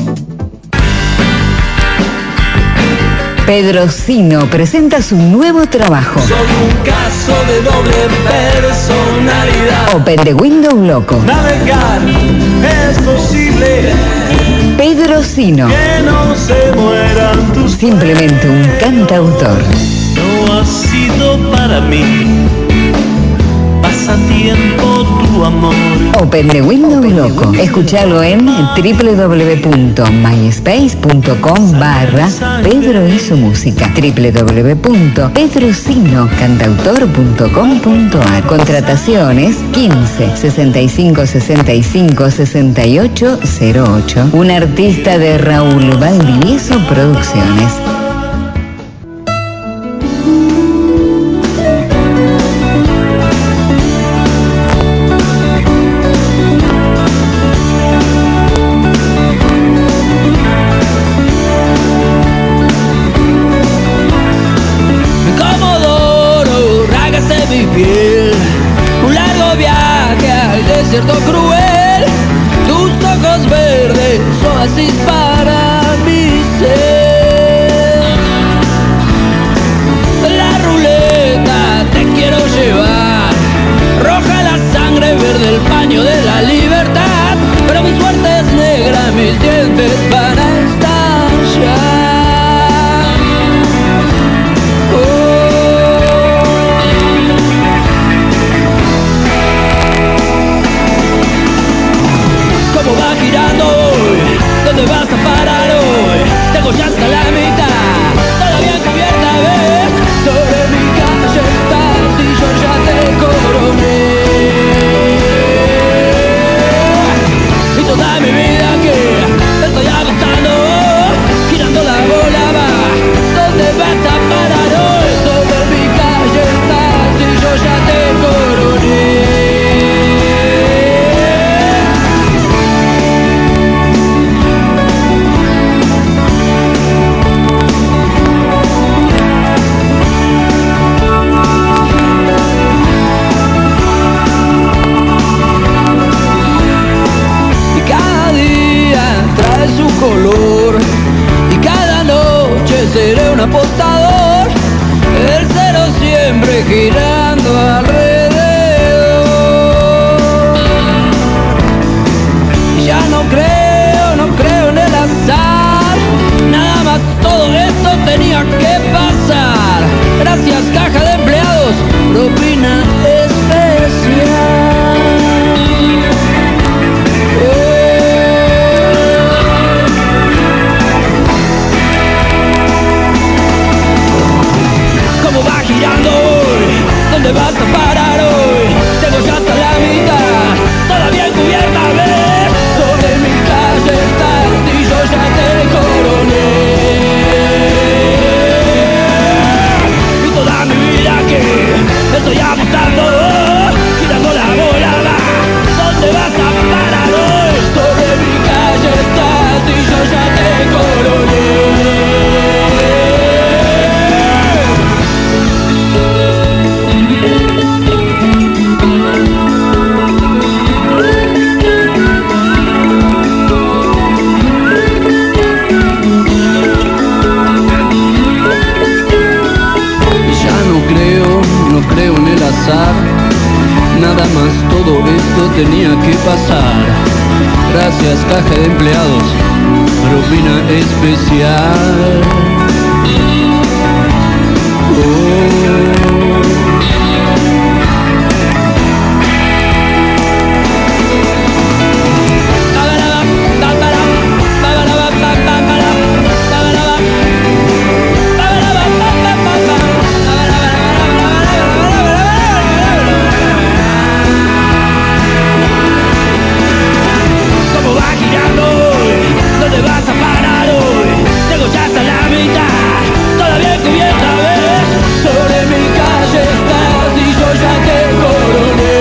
Pedro Sino presenta su nuevo trabajo. Soy un caso de doble personalidad. Open the Window Loco. Navegar es posible. Pedro Sino. Que no se mueran tus. Simplemente un cantautor. No ha sido para mí pasatiempo tu amor. Open the Window Loco. Escúchalo en www.myspace.com/Pedro y su música. www.pedrosinocantautor.com.ar. Contrataciones 15 65 65 68 08. Un artista de Raúl Valdivieso Producciones. Un largo viaje al desierto cruel. Tus ojos verdes, oasis para mi ser. La ruleta te quiero llevar. Roja la sangre, verde el paño de la libertad. Pero mi suerte es negra, mis dientes van a estallar. ¿Dónde vas a parar hoy? Tengo ya hasta la mitad, todavía cubierta, ves. Sobre mi calle estás y yo ya te coroné. Y toda mi vida que estoy agotando, girando la bola va. ¿Dónde vas a parar hoy? Sobre mi calle estás y yo ya te coroné. Su color y cada noche seré un apostador, el cero siempre girando alrededor. Ya no creo en el azar, nada más todo esto tenía que pasar. Gracias caja de empleados, propina especial. ¿Dónde vas a parar tenía que pasar. Gracias, caja de empleados, propina especial. ¿Cómo va girando hoy? ¿Dónde vas a parar hoy? Tengo ya hasta la mitad, todavía cubierta, ¿ves? Sobre mi calle estás y yo ya te coroné.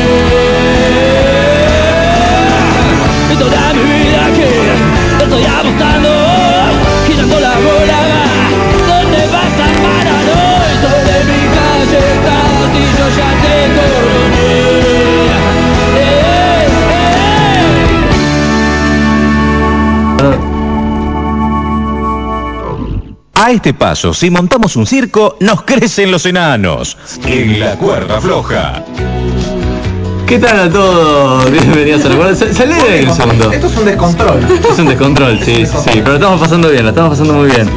Y toda mi vida que te estoy apostando, girando la bola, ¿dónde vas a parar hoy? Sobre mi calle estás y yo ya te coroné. A este paso, si montamos un circo, nos crecen los enanos. En la cuerda floja. ¿Qué tal a todos? Bienvenidos a la cuerda. Salí de un segundo. Esto es un descontrol. Es un descontrol, sí, pero lo estamos pasando bien, la estamos pasando muy bien.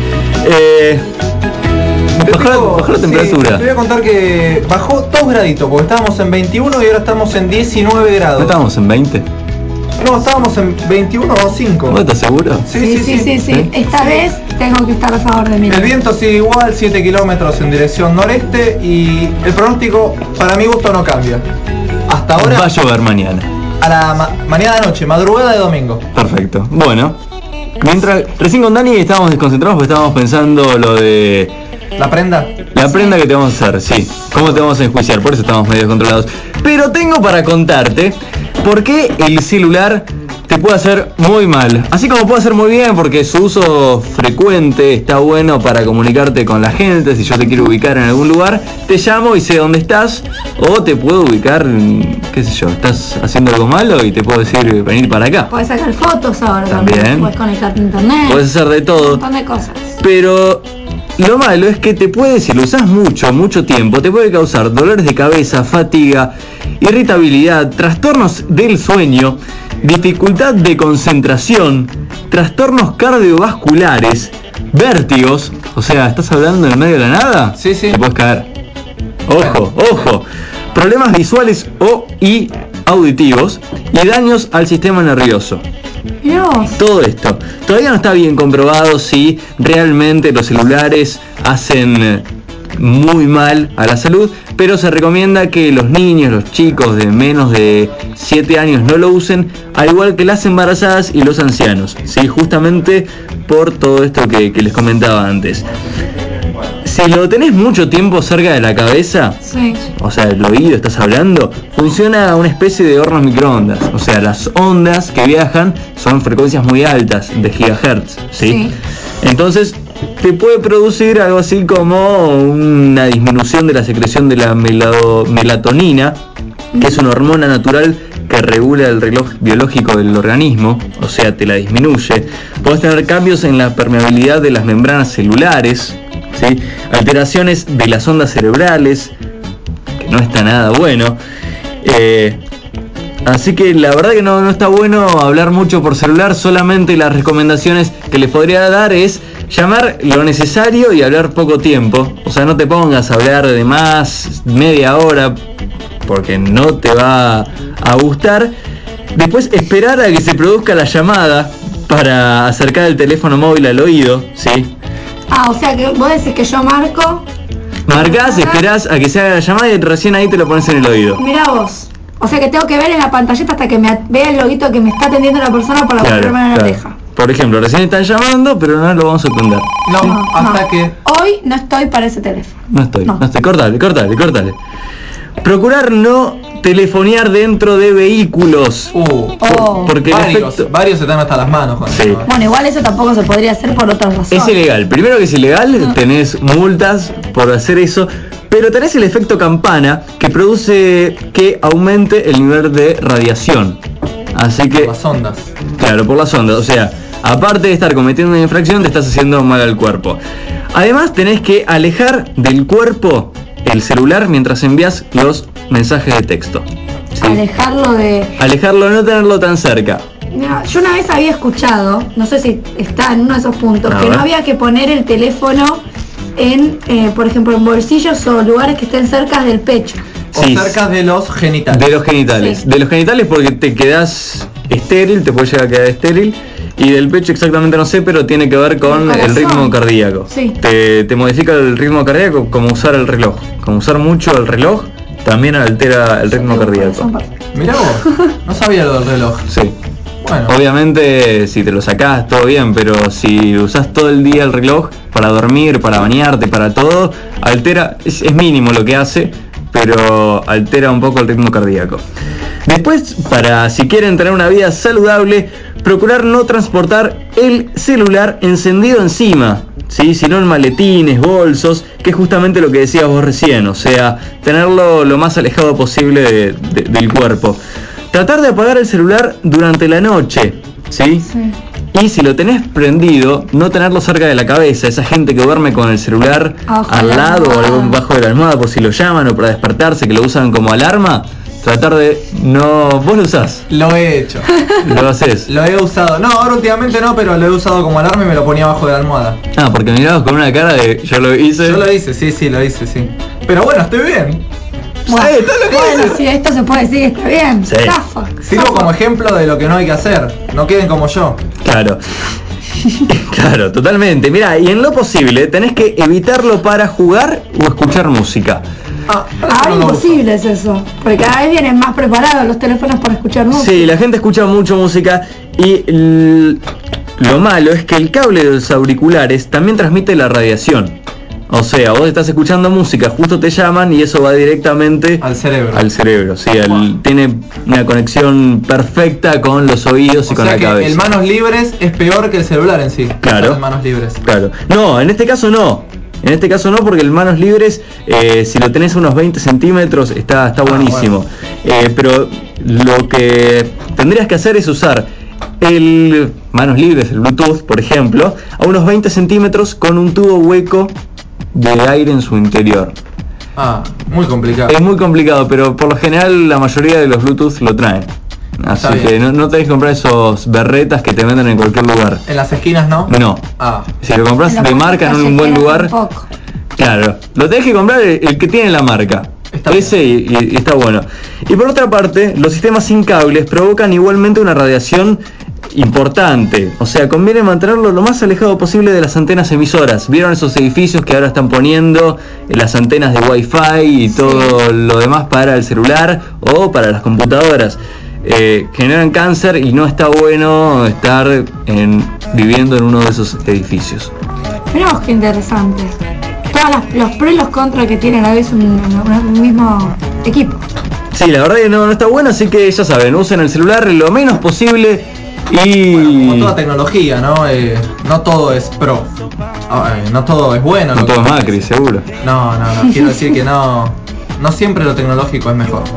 Bajó la temperatura. Sí, te voy a contar que bajó 2 graditos, porque estábamos en 21 y ahora estamos en 19 grados. ¿No estábamos en 20? No, estábamos en 21 o 5. ¿Vos estás seguro? Sí. Esta vez tengo que estar a favor de mí. El viento sigue igual, 7 kilómetros en dirección noreste y el pronóstico para mi gusto no cambia. Hasta ahora va a llover mañana. A la mañana de noche, madrugada de domingo. Perfecto. Bueno, mientras recién con Dani estábamos desconcentrados porque estábamos pensando lo de ¿la prenda? La prenda que te vamos a hacer, sí. ¿Cómo te vamos a enjuiciar? Por eso estamos medio descontrolados. Pero tengo para contarte por qué el celular te puede hacer muy mal. Así como puede hacer muy bien porque su uso frecuente está bueno para comunicarte con la gente. Si yo te quiero ubicar en algún lugar, te llamo y sé dónde estás. O te puedo ubicar, qué sé yo, estás haciendo algo malo y te puedo decir venir para acá. Puedes sacar fotos ahora también. Puedes conectarte a internet. Puedes hacer de todo. Un montón de cosas. Pero lo malo es que te puede, si lo usas mucho tiempo, te puede causar dolores de cabeza, fatiga, irritabilidad, trastornos del sueño, dificultad de concentración, trastornos cardiovasculares, vértigos. O sea, ¿estás hablando en el medio de la nada? Sí. Te puedes caer. Ojo. Problemas visuales y auditivos y daños al sistema nervioso. Todo esto todavía no está bien comprobado si realmente los celulares hacen muy mal a la salud, pero se recomienda que los niños, los chicos de menos de 7 años no lo usen, al igual que las embarazadas y los ancianos, ¿sí? Justamente por todo esto que les comentaba antes. Si lo tenés mucho tiempo cerca de la cabeza, o sea, el oído estás hablando, funciona una especie de hornos microondas. O sea, las ondas que viajan son frecuencias muy altas, de gigahertz, ¿sí? Entonces, te puede producir algo así como una disminución de la secreción de la melatonina, que es una hormona natural que regula el reloj biológico del organismo, o sea, te la disminuye. Podés tener cambios en la permeabilidad de las membranas celulares, ¿sí? Alteraciones de las ondas cerebrales, que no está nada bueno. Así que la verdad que no está bueno hablar mucho por celular. Solamente las recomendaciones que les podría dar es llamar lo necesario y hablar poco tiempo. O sea, no te pongas a hablar de más media hora porque no te va a gustar. Después esperar a que se produzca la llamada para acercar el teléfono móvil al oído, ¿sí? O sea que vos decís que yo marcás, esperás a que se haga la llamada y recién ahí te lo pones en el oído. Mirá vos. O sea que tengo que ver en la pantallita hasta que me vea el loguito que me está atendiendo la persona para ponerme en la oreja. Por ejemplo, recién están llamando, pero no lo vamos a atender. Hasta que hoy no estoy para ese teléfono. No estoy. Córtale. Procurar no telefonear dentro de vehículos. Porque varios se dan hasta las manos con eso. Bueno, igual eso tampoco se podría hacer por otras razones. Es ilegal. Primero que es ilegal, tenés multas por hacer eso. Pero tenés el efecto campana que produce que aumente el nivel de radiación. Así que... Por las ondas. Claro, por las ondas. O sea, aparte de estar cometiendo una infracción, te estás haciendo mal al cuerpo. Además, tenés que alejar del cuerpo el celular mientras envías los mensajes de texto. Sí. Alejarlo de... Alejarlo, no tenerlo tan cerca. Mira, yo una vez había escuchado, no sé si está en uno de esos puntos, que no había que poner el teléfono en, por ejemplo, en bolsillos o lugares que estén cerca del pecho. Sí. O cerca de los genitales. De los genitales. Sí. De los genitales porque te quedás estéril, te puede llegar a quedar estéril. Y del pecho exactamente no sé, pero tiene que ver con el ritmo cardíaco. Sí. Te modifica el ritmo cardíaco como usar el reloj. Como usar mucho el reloj también altera el ritmo cardíaco. Mirá vos, no sabía lo del reloj. Sí. Bueno. Obviamente si te lo sacás todo bien, pero si usás todo el día el reloj para dormir, para bañarte, para todo, altera, es mínimo lo que hace, pero altera un poco el ritmo cardíaco. Después, para si quieren tener una vida saludable, procurar no transportar el celular encendido encima, ¿sí? Sino en maletines, bolsos, que es justamente lo que decías vos recién, o sea, tenerlo lo más alejado posible del cuerpo. Tratar de apagar el celular durante la noche, ¿sí? Sí. Y si lo tenés prendido, no tenerlo cerca de la cabeza. Esa gente que duerme con el celular al lado o algo bajo de la almohada por si lo llaman o para despertarse, que lo usan como alarma. Tratar de no... ¿Vos lo usás? Lo he hecho. ¿Lo haces? Lo he usado. No, ahora últimamente no, pero lo he usado como alarma y me lo ponía abajo de la almohada. Ah, porque mirabas con una cara de... Yo lo hice. Yo lo hice, sí, lo hice, sí. Pero bueno, estoy bien. Bueno, si esto se puede decir que está bien. Sí. Sirvo como ejemplo de lo que no hay que hacer. No queden como yo. Claro. Claro, totalmente. Mirá, y en lo posible tenés que evitarlo para jugar o escuchar música. Ahora imposible es eso, porque cada vez vienen más preparados los teléfonos para escuchar música. Sí, la gente escucha mucho música y lo malo es que el cable de los auriculares también transmite la radiación. O sea, vos estás escuchando música, justo te llaman y eso va directamente al cerebro. Al cerebro, sí, tiene una conexión perfecta con los oídos y con la cabeza. El manos libres es peor que el celular en sí. Claro. Manos libres. Claro. No, en este caso no. En este caso no, porque el manos libres, si lo tenés a unos 20 centímetros, está buenísimo. Bueno. Pero lo que tendrías que hacer es usar el manos libres, el Bluetooth, por ejemplo, a unos 20 centímetros con un tubo hueco de aire en su interior. Muy complicado. Es muy complicado, pero por lo general la mayoría de los Bluetooth lo traen. Así que no tenés que comprar esos berretas que te venden en cualquier lugar. ¿En las esquinas no? No. Si lo compras de marca en un buen lugar, claro, lo tenés que comprar el que tiene la marca. Ese y está bueno. Y por otra parte, los sistemas sin cables provocan igualmente una radiación importante, o sea, conviene mantenerlo lo más alejado posible de las antenas emisoras. ¿Vieron esos edificios que ahora están poniendo las antenas de Wi-Fi y todo lo demás para el celular o para las computadoras? Generan cáncer y no está bueno estar viviendo en uno de esos edificios. Mirá qué interesante. Todos los pros y los contras que tienen a veces un mismo equipo. Sí, la verdad que no está bueno, así que ya saben, usen el celular lo menos posible. Y bueno, como toda tecnología, ¿no? No todo es pro. No todo es bueno. No todo es Macri, seguro. No. Quiero decir que no siempre lo tecnológico es mejor.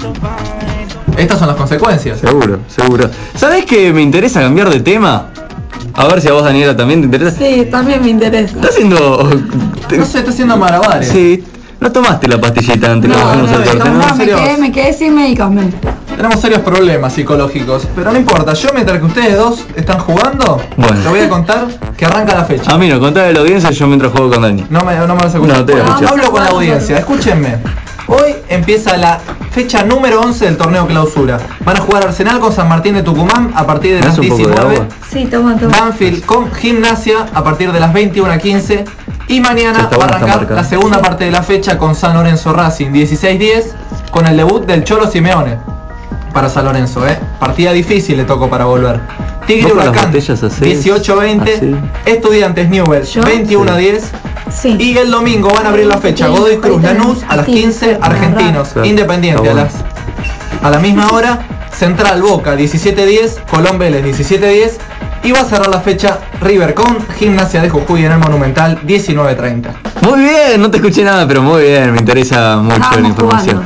Estas son las consecuencias. Seguro. ¿Sabés que me interesa cambiar de tema? A ver si a vos, Daniela, también te interesa. Sí, también me interesa. ¿Estás haciendo...? No sé, está haciendo malabares. Sí. ¿No tomaste la pastillita antes que fuimos al corte? No, me quedé sin medicamento. Tenemos serios problemas psicológicos, pero no importa. Yo, mientras que ustedes dos están jugando, te voy a contar que arranca la fecha. A mí no, contale a la audiencia yo mientras juego con Dani. No me vas a escuchar. No, te escucho. Hablo con la audiencia, escúchenme. Hoy empieza la fecha número 11 del torneo clausura. Van a jugar Arsenal con San Martín de Tucumán a partir de las 19. Sí, toma. Banfield con Gimnasia a partir de las 21:15. Y mañana va a arrancar la segunda parte de la fecha con San Lorenzo Racing 16-10 con el debut del Cholo Simeone para San Lorenzo, partida difícil le tocó para volver. Tigre Huracán 18-20, Estudiantes Newell's 21-10. Sí. Y el domingo van a abrir la fecha Godoy Cruz Lanús a las 15, Argentinos Independiente a la misma hora, Central Boca 17-10, Colón Vélez 17-10 y va a cerrar la fecha River con Gimnasia de Jujuy en el Monumental 19:30. Muy bien, no te escuché nada, pero muy bien, me interesa mucho la información.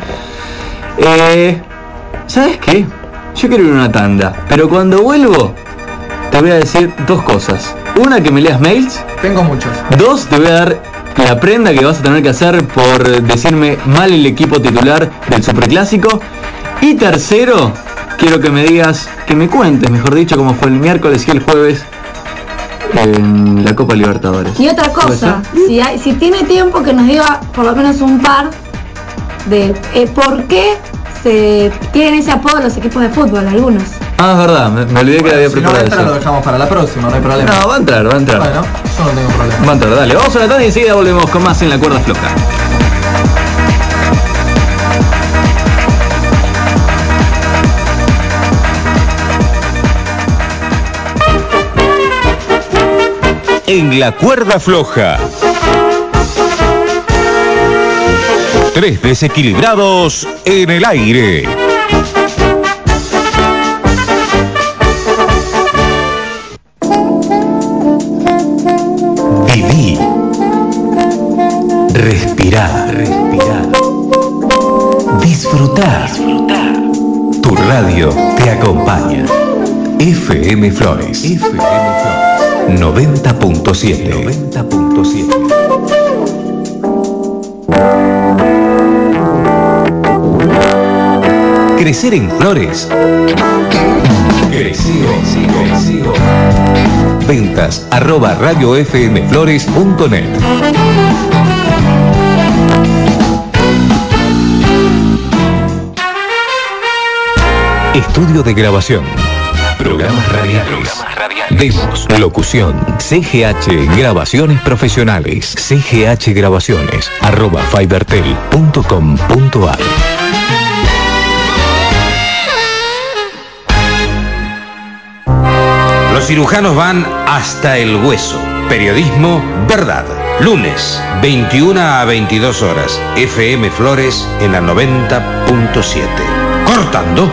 ¿Sabes qué? Yo quiero ir a una tanda, pero cuando vuelvo te voy a decir dos cosas. Una, que me leas mails. Tengo muchos. Dos, te voy a dar la prenda que vas a tener que hacer por decirme mal el equipo titular del Superclásico. Y Y tercero, quiero que me digas, que me cuentes, mejor dicho, cómo fue el miércoles y el jueves en la Copa Libertadores. Y otra cosa, si tiene tiempo, que nos diga por lo menos un par de por qué se tienen ese apodo los equipos de fútbol, algunos. Ah, es verdad, me olvidé que había preparado eso. Lo dejamos para la próxima, no hay problema. No, va a entrar. Bueno, yo no tengo problema. Va a entrar, dale, vamos a la tanda y enseguida volvemos con más en La Cuerda Floja. En La Cuerda Floja. 3 desequilibrados en el aire. Viví. Respirar. Disfrutar. Tu radio te acompaña. FM Flores. 90.7. Crecer en Flores. Creció. Ventas @radiofmflores.net. Estudio de grabación. Programas radiales. Demos, locución, CGH Grabaciones Profesionales, CGH Grabaciones, @fibertel.com.ar. Los cirujanos van hasta el hueso. Periodismo Verdad. Lunes, 21 a 22 horas. FM Flores en la 90.7. Cortando.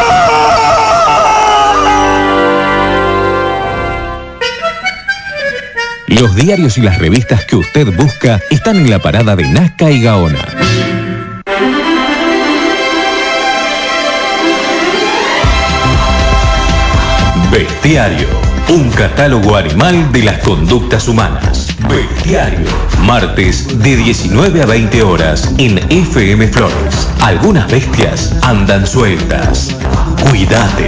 Los diarios y las revistas que usted busca están en la parada de Nazca y Gaona. Bestiario, un catálogo animal de las conductas humanas. Bestiario, martes de 19 a 20 horas en FM Flores. Algunas bestias andan sueltas. Cuídate.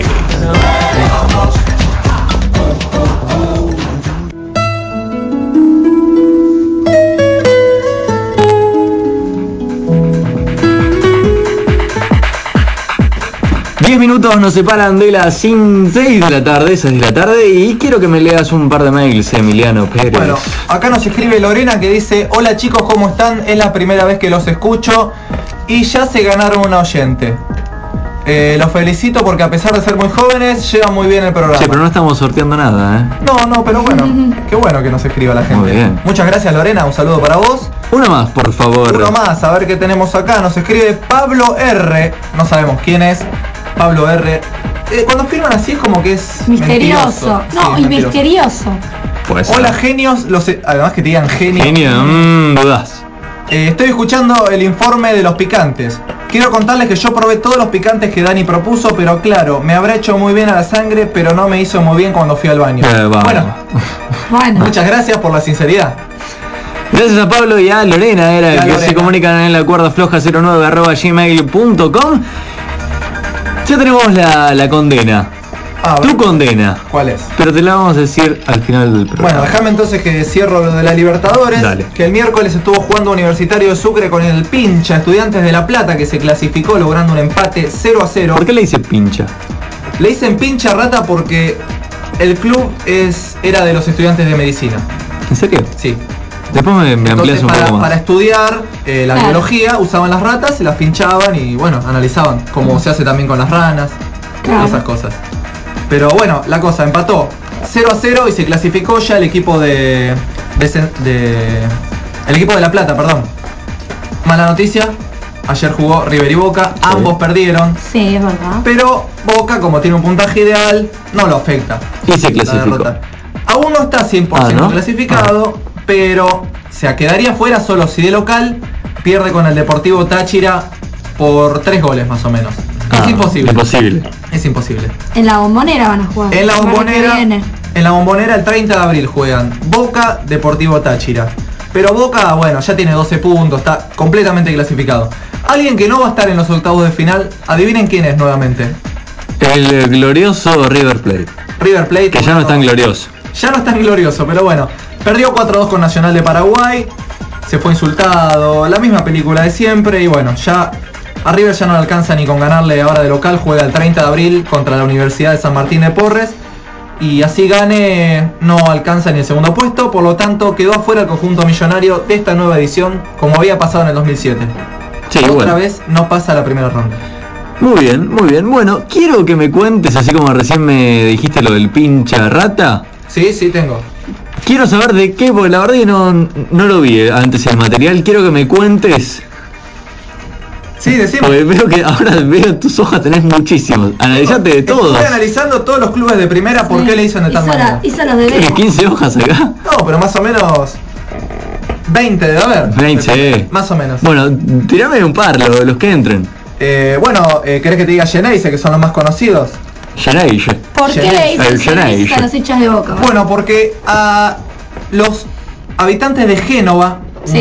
10 minutos nos separan de las 6 de la tarde, 6 de la tarde, y quiero que me leas un par de mails, Emiliano Pérez. Bueno, acá nos escribe Lorena que dice: hola chicos, ¿cómo están? Es la primera vez que los escucho y ya se ganaron una oyente. Los felicito porque a pesar de ser muy jóvenes, llevan muy bien el programa. Sí, pero no estamos sorteando nada, ¿eh? No, pero bueno, qué bueno que nos escriba la gente. Muy bien. Muchas gracias, Lorena, un saludo para vos. Uno más, por favor. Uno más, a ver qué tenemos acá. Nos escribe Pablo R. No sabemos quién es. Pablo R. Cuando firman así es como que es misterioso. No, sí, y misterioso. Hola genios, además que te digan genio. Dudas. Estoy escuchando el informe de los picantes. Quiero contarles que yo probé todos los picantes que Dani propuso, pero claro, me habrá hecho muy bien a la sangre, pero no me hizo muy bien cuando fui al baño. Bueno, muchas gracias por la sinceridad. Gracias a Pablo y a Lorena, se comunican en La Cuerda Floja 09@gmail.com. Ya tenemos la condena. Tu condena. ¿Cuál es? Pero te la vamos a decir al final del programa. Bueno, déjame entonces que cierro lo de la Libertadores. Dale. Que el miércoles estuvo jugando Universitario de Sucre con el Pincha, Estudiantes de La Plata, que se clasificó logrando un empate 0-0. ¿Por qué le dice Pincha? Le dicen Pincha Rata porque el club era de los estudiantes de medicina. ¿En serio? Sí. Después me amplías un poco más. Para estudiar la biología usaban las ratas, se las pinchaban y bueno, analizaban, como se hace también con las ranas y esas cosas. Pero bueno, la cosa empató 0-0 y se clasificó ya el equipo el equipo de La Plata, perdón. Mala noticia, ayer jugó River y Boca, ambos perdieron. Sí, es verdad. Pero Boca, como tiene un puntaje ideal, no lo afecta. Y se clasificó. Aún no está 100% clasificado, pero se quedaría fuera solo si de local pierde con el Deportivo Táchira por 3 goles más o menos. Es imposible. Es imposible. En la Bombonera van a jugar. En la Bombonera el 30 de abril juegan Boca, Deportivo Táchira. Pero Boca, bueno, ya tiene 12 puntos, está completamente clasificado. Alguien que no va a estar en los octavos de final, adivinen quién es nuevamente. El glorioso River Plate. River Plate. Que ya no es tan glorioso. Ya no es tan glorioso, pero bueno. Perdió 4-2 con Nacional de Paraguay. Se fue insultado. La misma película de siempre. Y bueno, ya a River ya no le alcanza ni con ganarle ahora de local. Juega el 30 de abril contra la Universidad de San Martín de Porres. Y así gane, no alcanza ni el segundo puesto. Por lo tanto, quedó afuera el conjunto millonario de esta nueva edición, como había pasado en el 2007. Sí, Otra vez no pasa la primera ronda. Muy bien, muy bien. Bueno, quiero que me cuentes, así como recién me dijiste lo del pincha rata. Sí, sí, tengo. Quiero saber de qué, porque la verdad que no lo vi antes el material. Quiero que me cuentes. Sí, decime. Porque veo que ahora veo en tus hojas tenés muchísimos. Analizate de todos. Estoy analizando todos los clubes de primera, por qué le dicen de tal manera. Hizo los deberes. ¿Tienes 15 hojas acá? No, pero más o menos 20 debe haber. 20. Más o menos. Bueno, tirame un par, los que entren. ¿querés que te diga Geneise, que son los más conocidos? Geneise. ¿Por qué le dicen Geneise a los hinchas de Boca? Bueno, porque a los habitantes de Génova,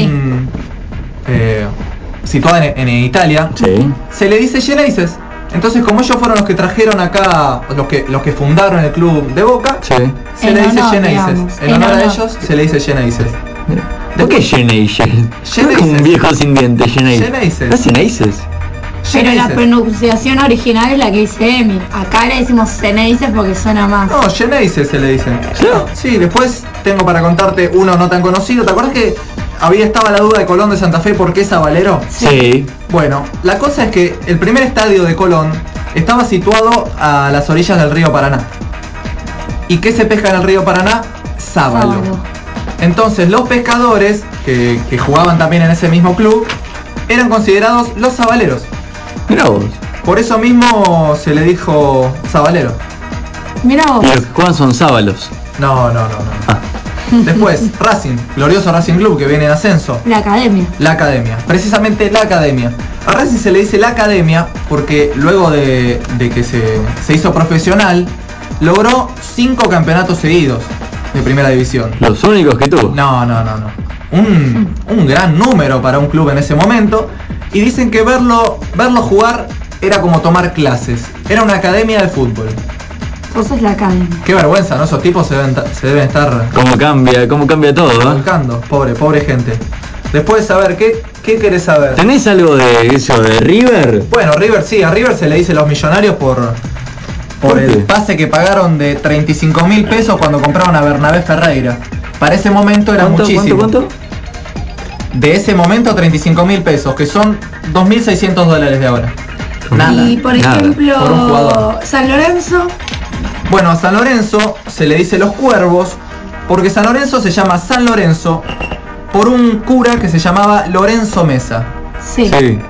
situada en Italia, se le dice Geneises. Entonces, como ellos fueron los que trajeron acá, los que fundaron el club de Boca, se le dice Geneises. En honor a ellos se le dice Geneises. ¿Por qué Geneises? Es como un viejo sin dientes, Geneises. ¿No es Geneises? Pero la pronunciación original es la que dice Emi. Acá le decimos Geneises porque suena más. No, Geneises se le dice. Sí, después tengo para contarte uno no tan conocido. ¿Te acuerdas que estaba la duda de Colón de Santa Fe por qué Sabalero? Sí. Bueno, la cosa es que el primer estadio de Colón estaba situado a las orillas del río Paraná. ¿Y qué se pesca en el río Paraná? Sábalo. Entonces los pescadores que jugaban también en ese mismo club eran considerados los sabaleros. Mirá vos. Por eso mismo se le dijo sabalero. Mirá vos. Y los que juegan son sábalos. No. Después, Racing, glorioso Racing Club que viene en ascenso. La academia. La academia, precisamente la academia. A Racing se le dice la academia porque luego de que se hizo profesional, logró 5 campeonatos seguidos de primera división. ¿Los únicos que tuvo? No. Un gran número para un club en ese momento. Y dicen que verlo jugar era como tomar clases. Era una academia de fútbol. Entonces la academia. Qué vergüenza, ¿no? Esos tipos se deben estar... ¿Cómo cambia todo, volcando, pobre gente. Después, a ver, ¿qué querés saber? ¿Tenés algo de eso de River? Bueno, River sí, a River se le dice los millonarios por el pase que pagaron de 35.000 pesos cuando compraron a Bernabé Ferreira. Para ese momento era muchísimo. ¿Cuánto? De ese momento 35.000 pesos, que son $2.600 de ahora. Nada. Y por ejemplo, por un jugador. San Lorenzo. Bueno, a San Lorenzo se le dice los Cuervos, porque San Lorenzo se llama San Lorenzo por un cura que se llamaba Lorenzo Mesa. Sí.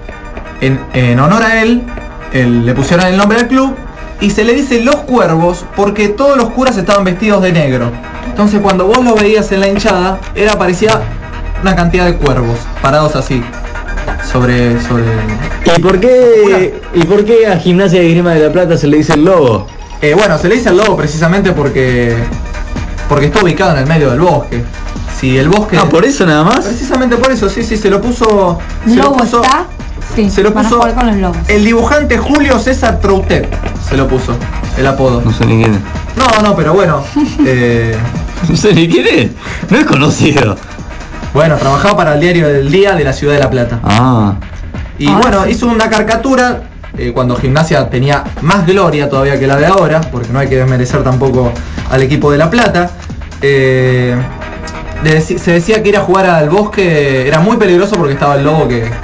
En honor a él le pusieron el nombre al club y se le dice los Cuervos porque todos los curas estaban vestidos de negro. Entonces cuando vos lo veías en la hinchada, parecía una cantidad de cuervos parados así sobre ¿Y por qué a Gimnasia de Grima de la Plata se le dice el Lobo? Bueno, se le dice el Lobo precisamente porque está ubicado en el medio del bosque. Si el bosque... ¿por eso nada más? Precisamente por eso, sí, se lo puso... ¿Lobo está? Sí, se lo puso con los lobos. El dibujante Julio César Troutet se lo puso, el apodo. No sé ni quién es. No, pero bueno. No sé ni quién es. No es conocido. Bueno, trabajaba para el diario del Día de la Ciudad de La Plata. Y bueno, hizo una caricatura cuando Gimnasia tenía más gloria todavía que la de ahora, porque no hay que desmerecer tampoco al equipo de La Plata. Se decía que ir a jugar al bosque era muy peligroso porque estaba el lobo que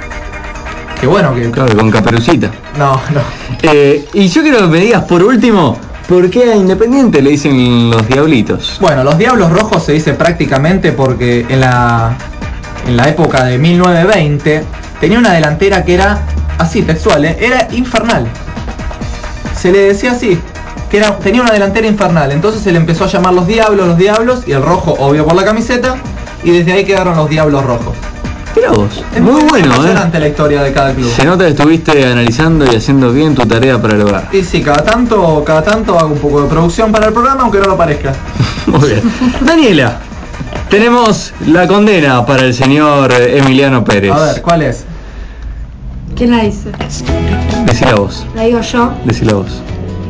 claro, con Caperucita. No. Y yo quiero que me digas por último, ¿por qué a Independiente le dicen los Diablitos? Bueno, los Diablos Rojos se dice prácticamente porque en la época de 1920 tenía una delantera que era así, textual, era infernal. Se le decía así, que tenía una delantera infernal. Entonces se le empezó a llamar los Diablos, y el rojo obvio por la camiseta, y desde ahí quedaron los Diablos Rojos. Mirá vos, es muy bueno, emocionante la historia de cada club. Se nota que estuviste analizando y haciendo bien tu tarea para el hogar. Y sí, cada tanto hago un poco de producción para el programa, aunque no lo parezca. Muy bien. Daniela, tenemos la condena para el señor Emiliano Pérez. A ver, ¿cuál es? ¿Quién la dice? Decila vos. La digo yo. Decila vos.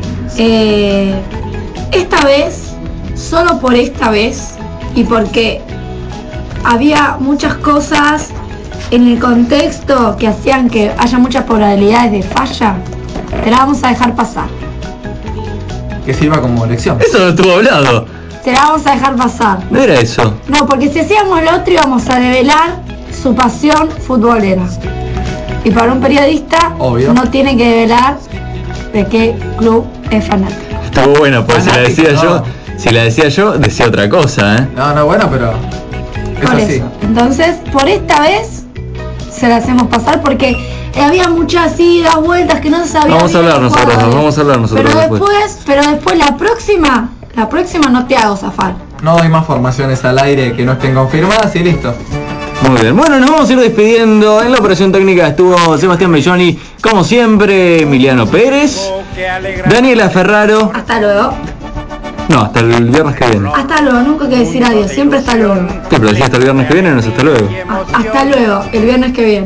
Esta vez, solo por esta vez, y porque había muchas cosas en el contexto que hacían que haya muchas probabilidades de falla, te la vamos a dejar pasar. Que sirva como lección. Eso no estuvo hablado. Te la vamos a dejar pasar. No era eso. No, porque si hacíamos lo otro íbamos a develar su pasión futbolera. Y para un periodista, obvio, no tiene que develar de qué club es fanático. Estuvo buena, pues si la decía yo, decía otra cosa, ¿eh? No, bueno, pero es por así. Eso. Entonces, por esta vez se la hacemos pasar porque había muchas idas, vueltas que no se sabía. Vamos a hablar nosotros Pero después la próxima no te hago zafar. No hay más formaciones al aire que no estén confirmadas y listo. Muy bien, bueno, nos vamos a ir despidiendo. En la operación técnica estuvo Sebastián Belloni, como siempre, Emiliano Pérez, Daniela Ferraro. Hasta luego. No, hasta el viernes que viene. Hasta luego, nunca hay que decir adiós, siempre hasta luego. ¿Qué, pero decía hasta el viernes que viene o no es hasta luego? Hasta luego, el viernes que viene.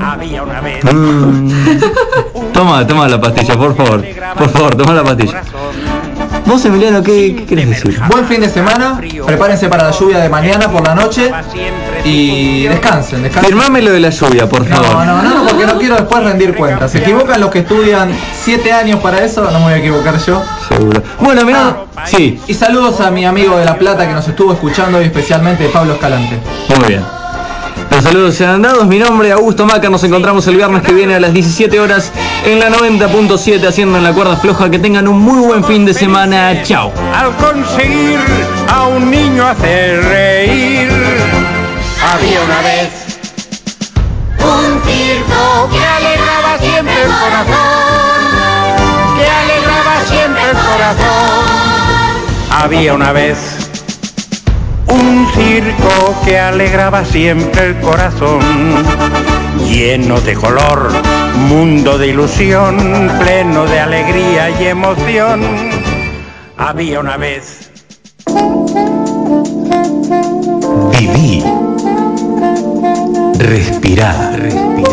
Toma la pastilla, por favor. Por favor, toma la pastilla. Vos, Emiliano, ¿qué querés decir? Buen fin de semana, prepárense para la lluvia de mañana por la noche y descansen. Firmame lo de la lluvia, por favor. No, porque no quiero después rendir cuentas. Se equivocan los que estudian 7 años para eso, no me voy a equivocar yo. Seguro. Bueno, mirá, sí. Y saludos a mi amigo de La Plata que nos estuvo escuchando, y especialmente Pablo Escalante. Muy bien. Los saludos sean dados. Mi nombre es Augusto Maca. Nos encontramos el viernes que viene a las 17 horas en la 90.7 haciendo En la Cuerda Floja. Que tengan un muy buen fin de semana. Chao. Al conseguir a un niño hacer reír, había una vez un circo que alegraba siempre el corazón, que alegraba siempre el corazón. Había una vez un circo que alegraba siempre el corazón, lleno de color, mundo de ilusión, pleno de alegría y emoción. Había una vez. Viví. Respirá.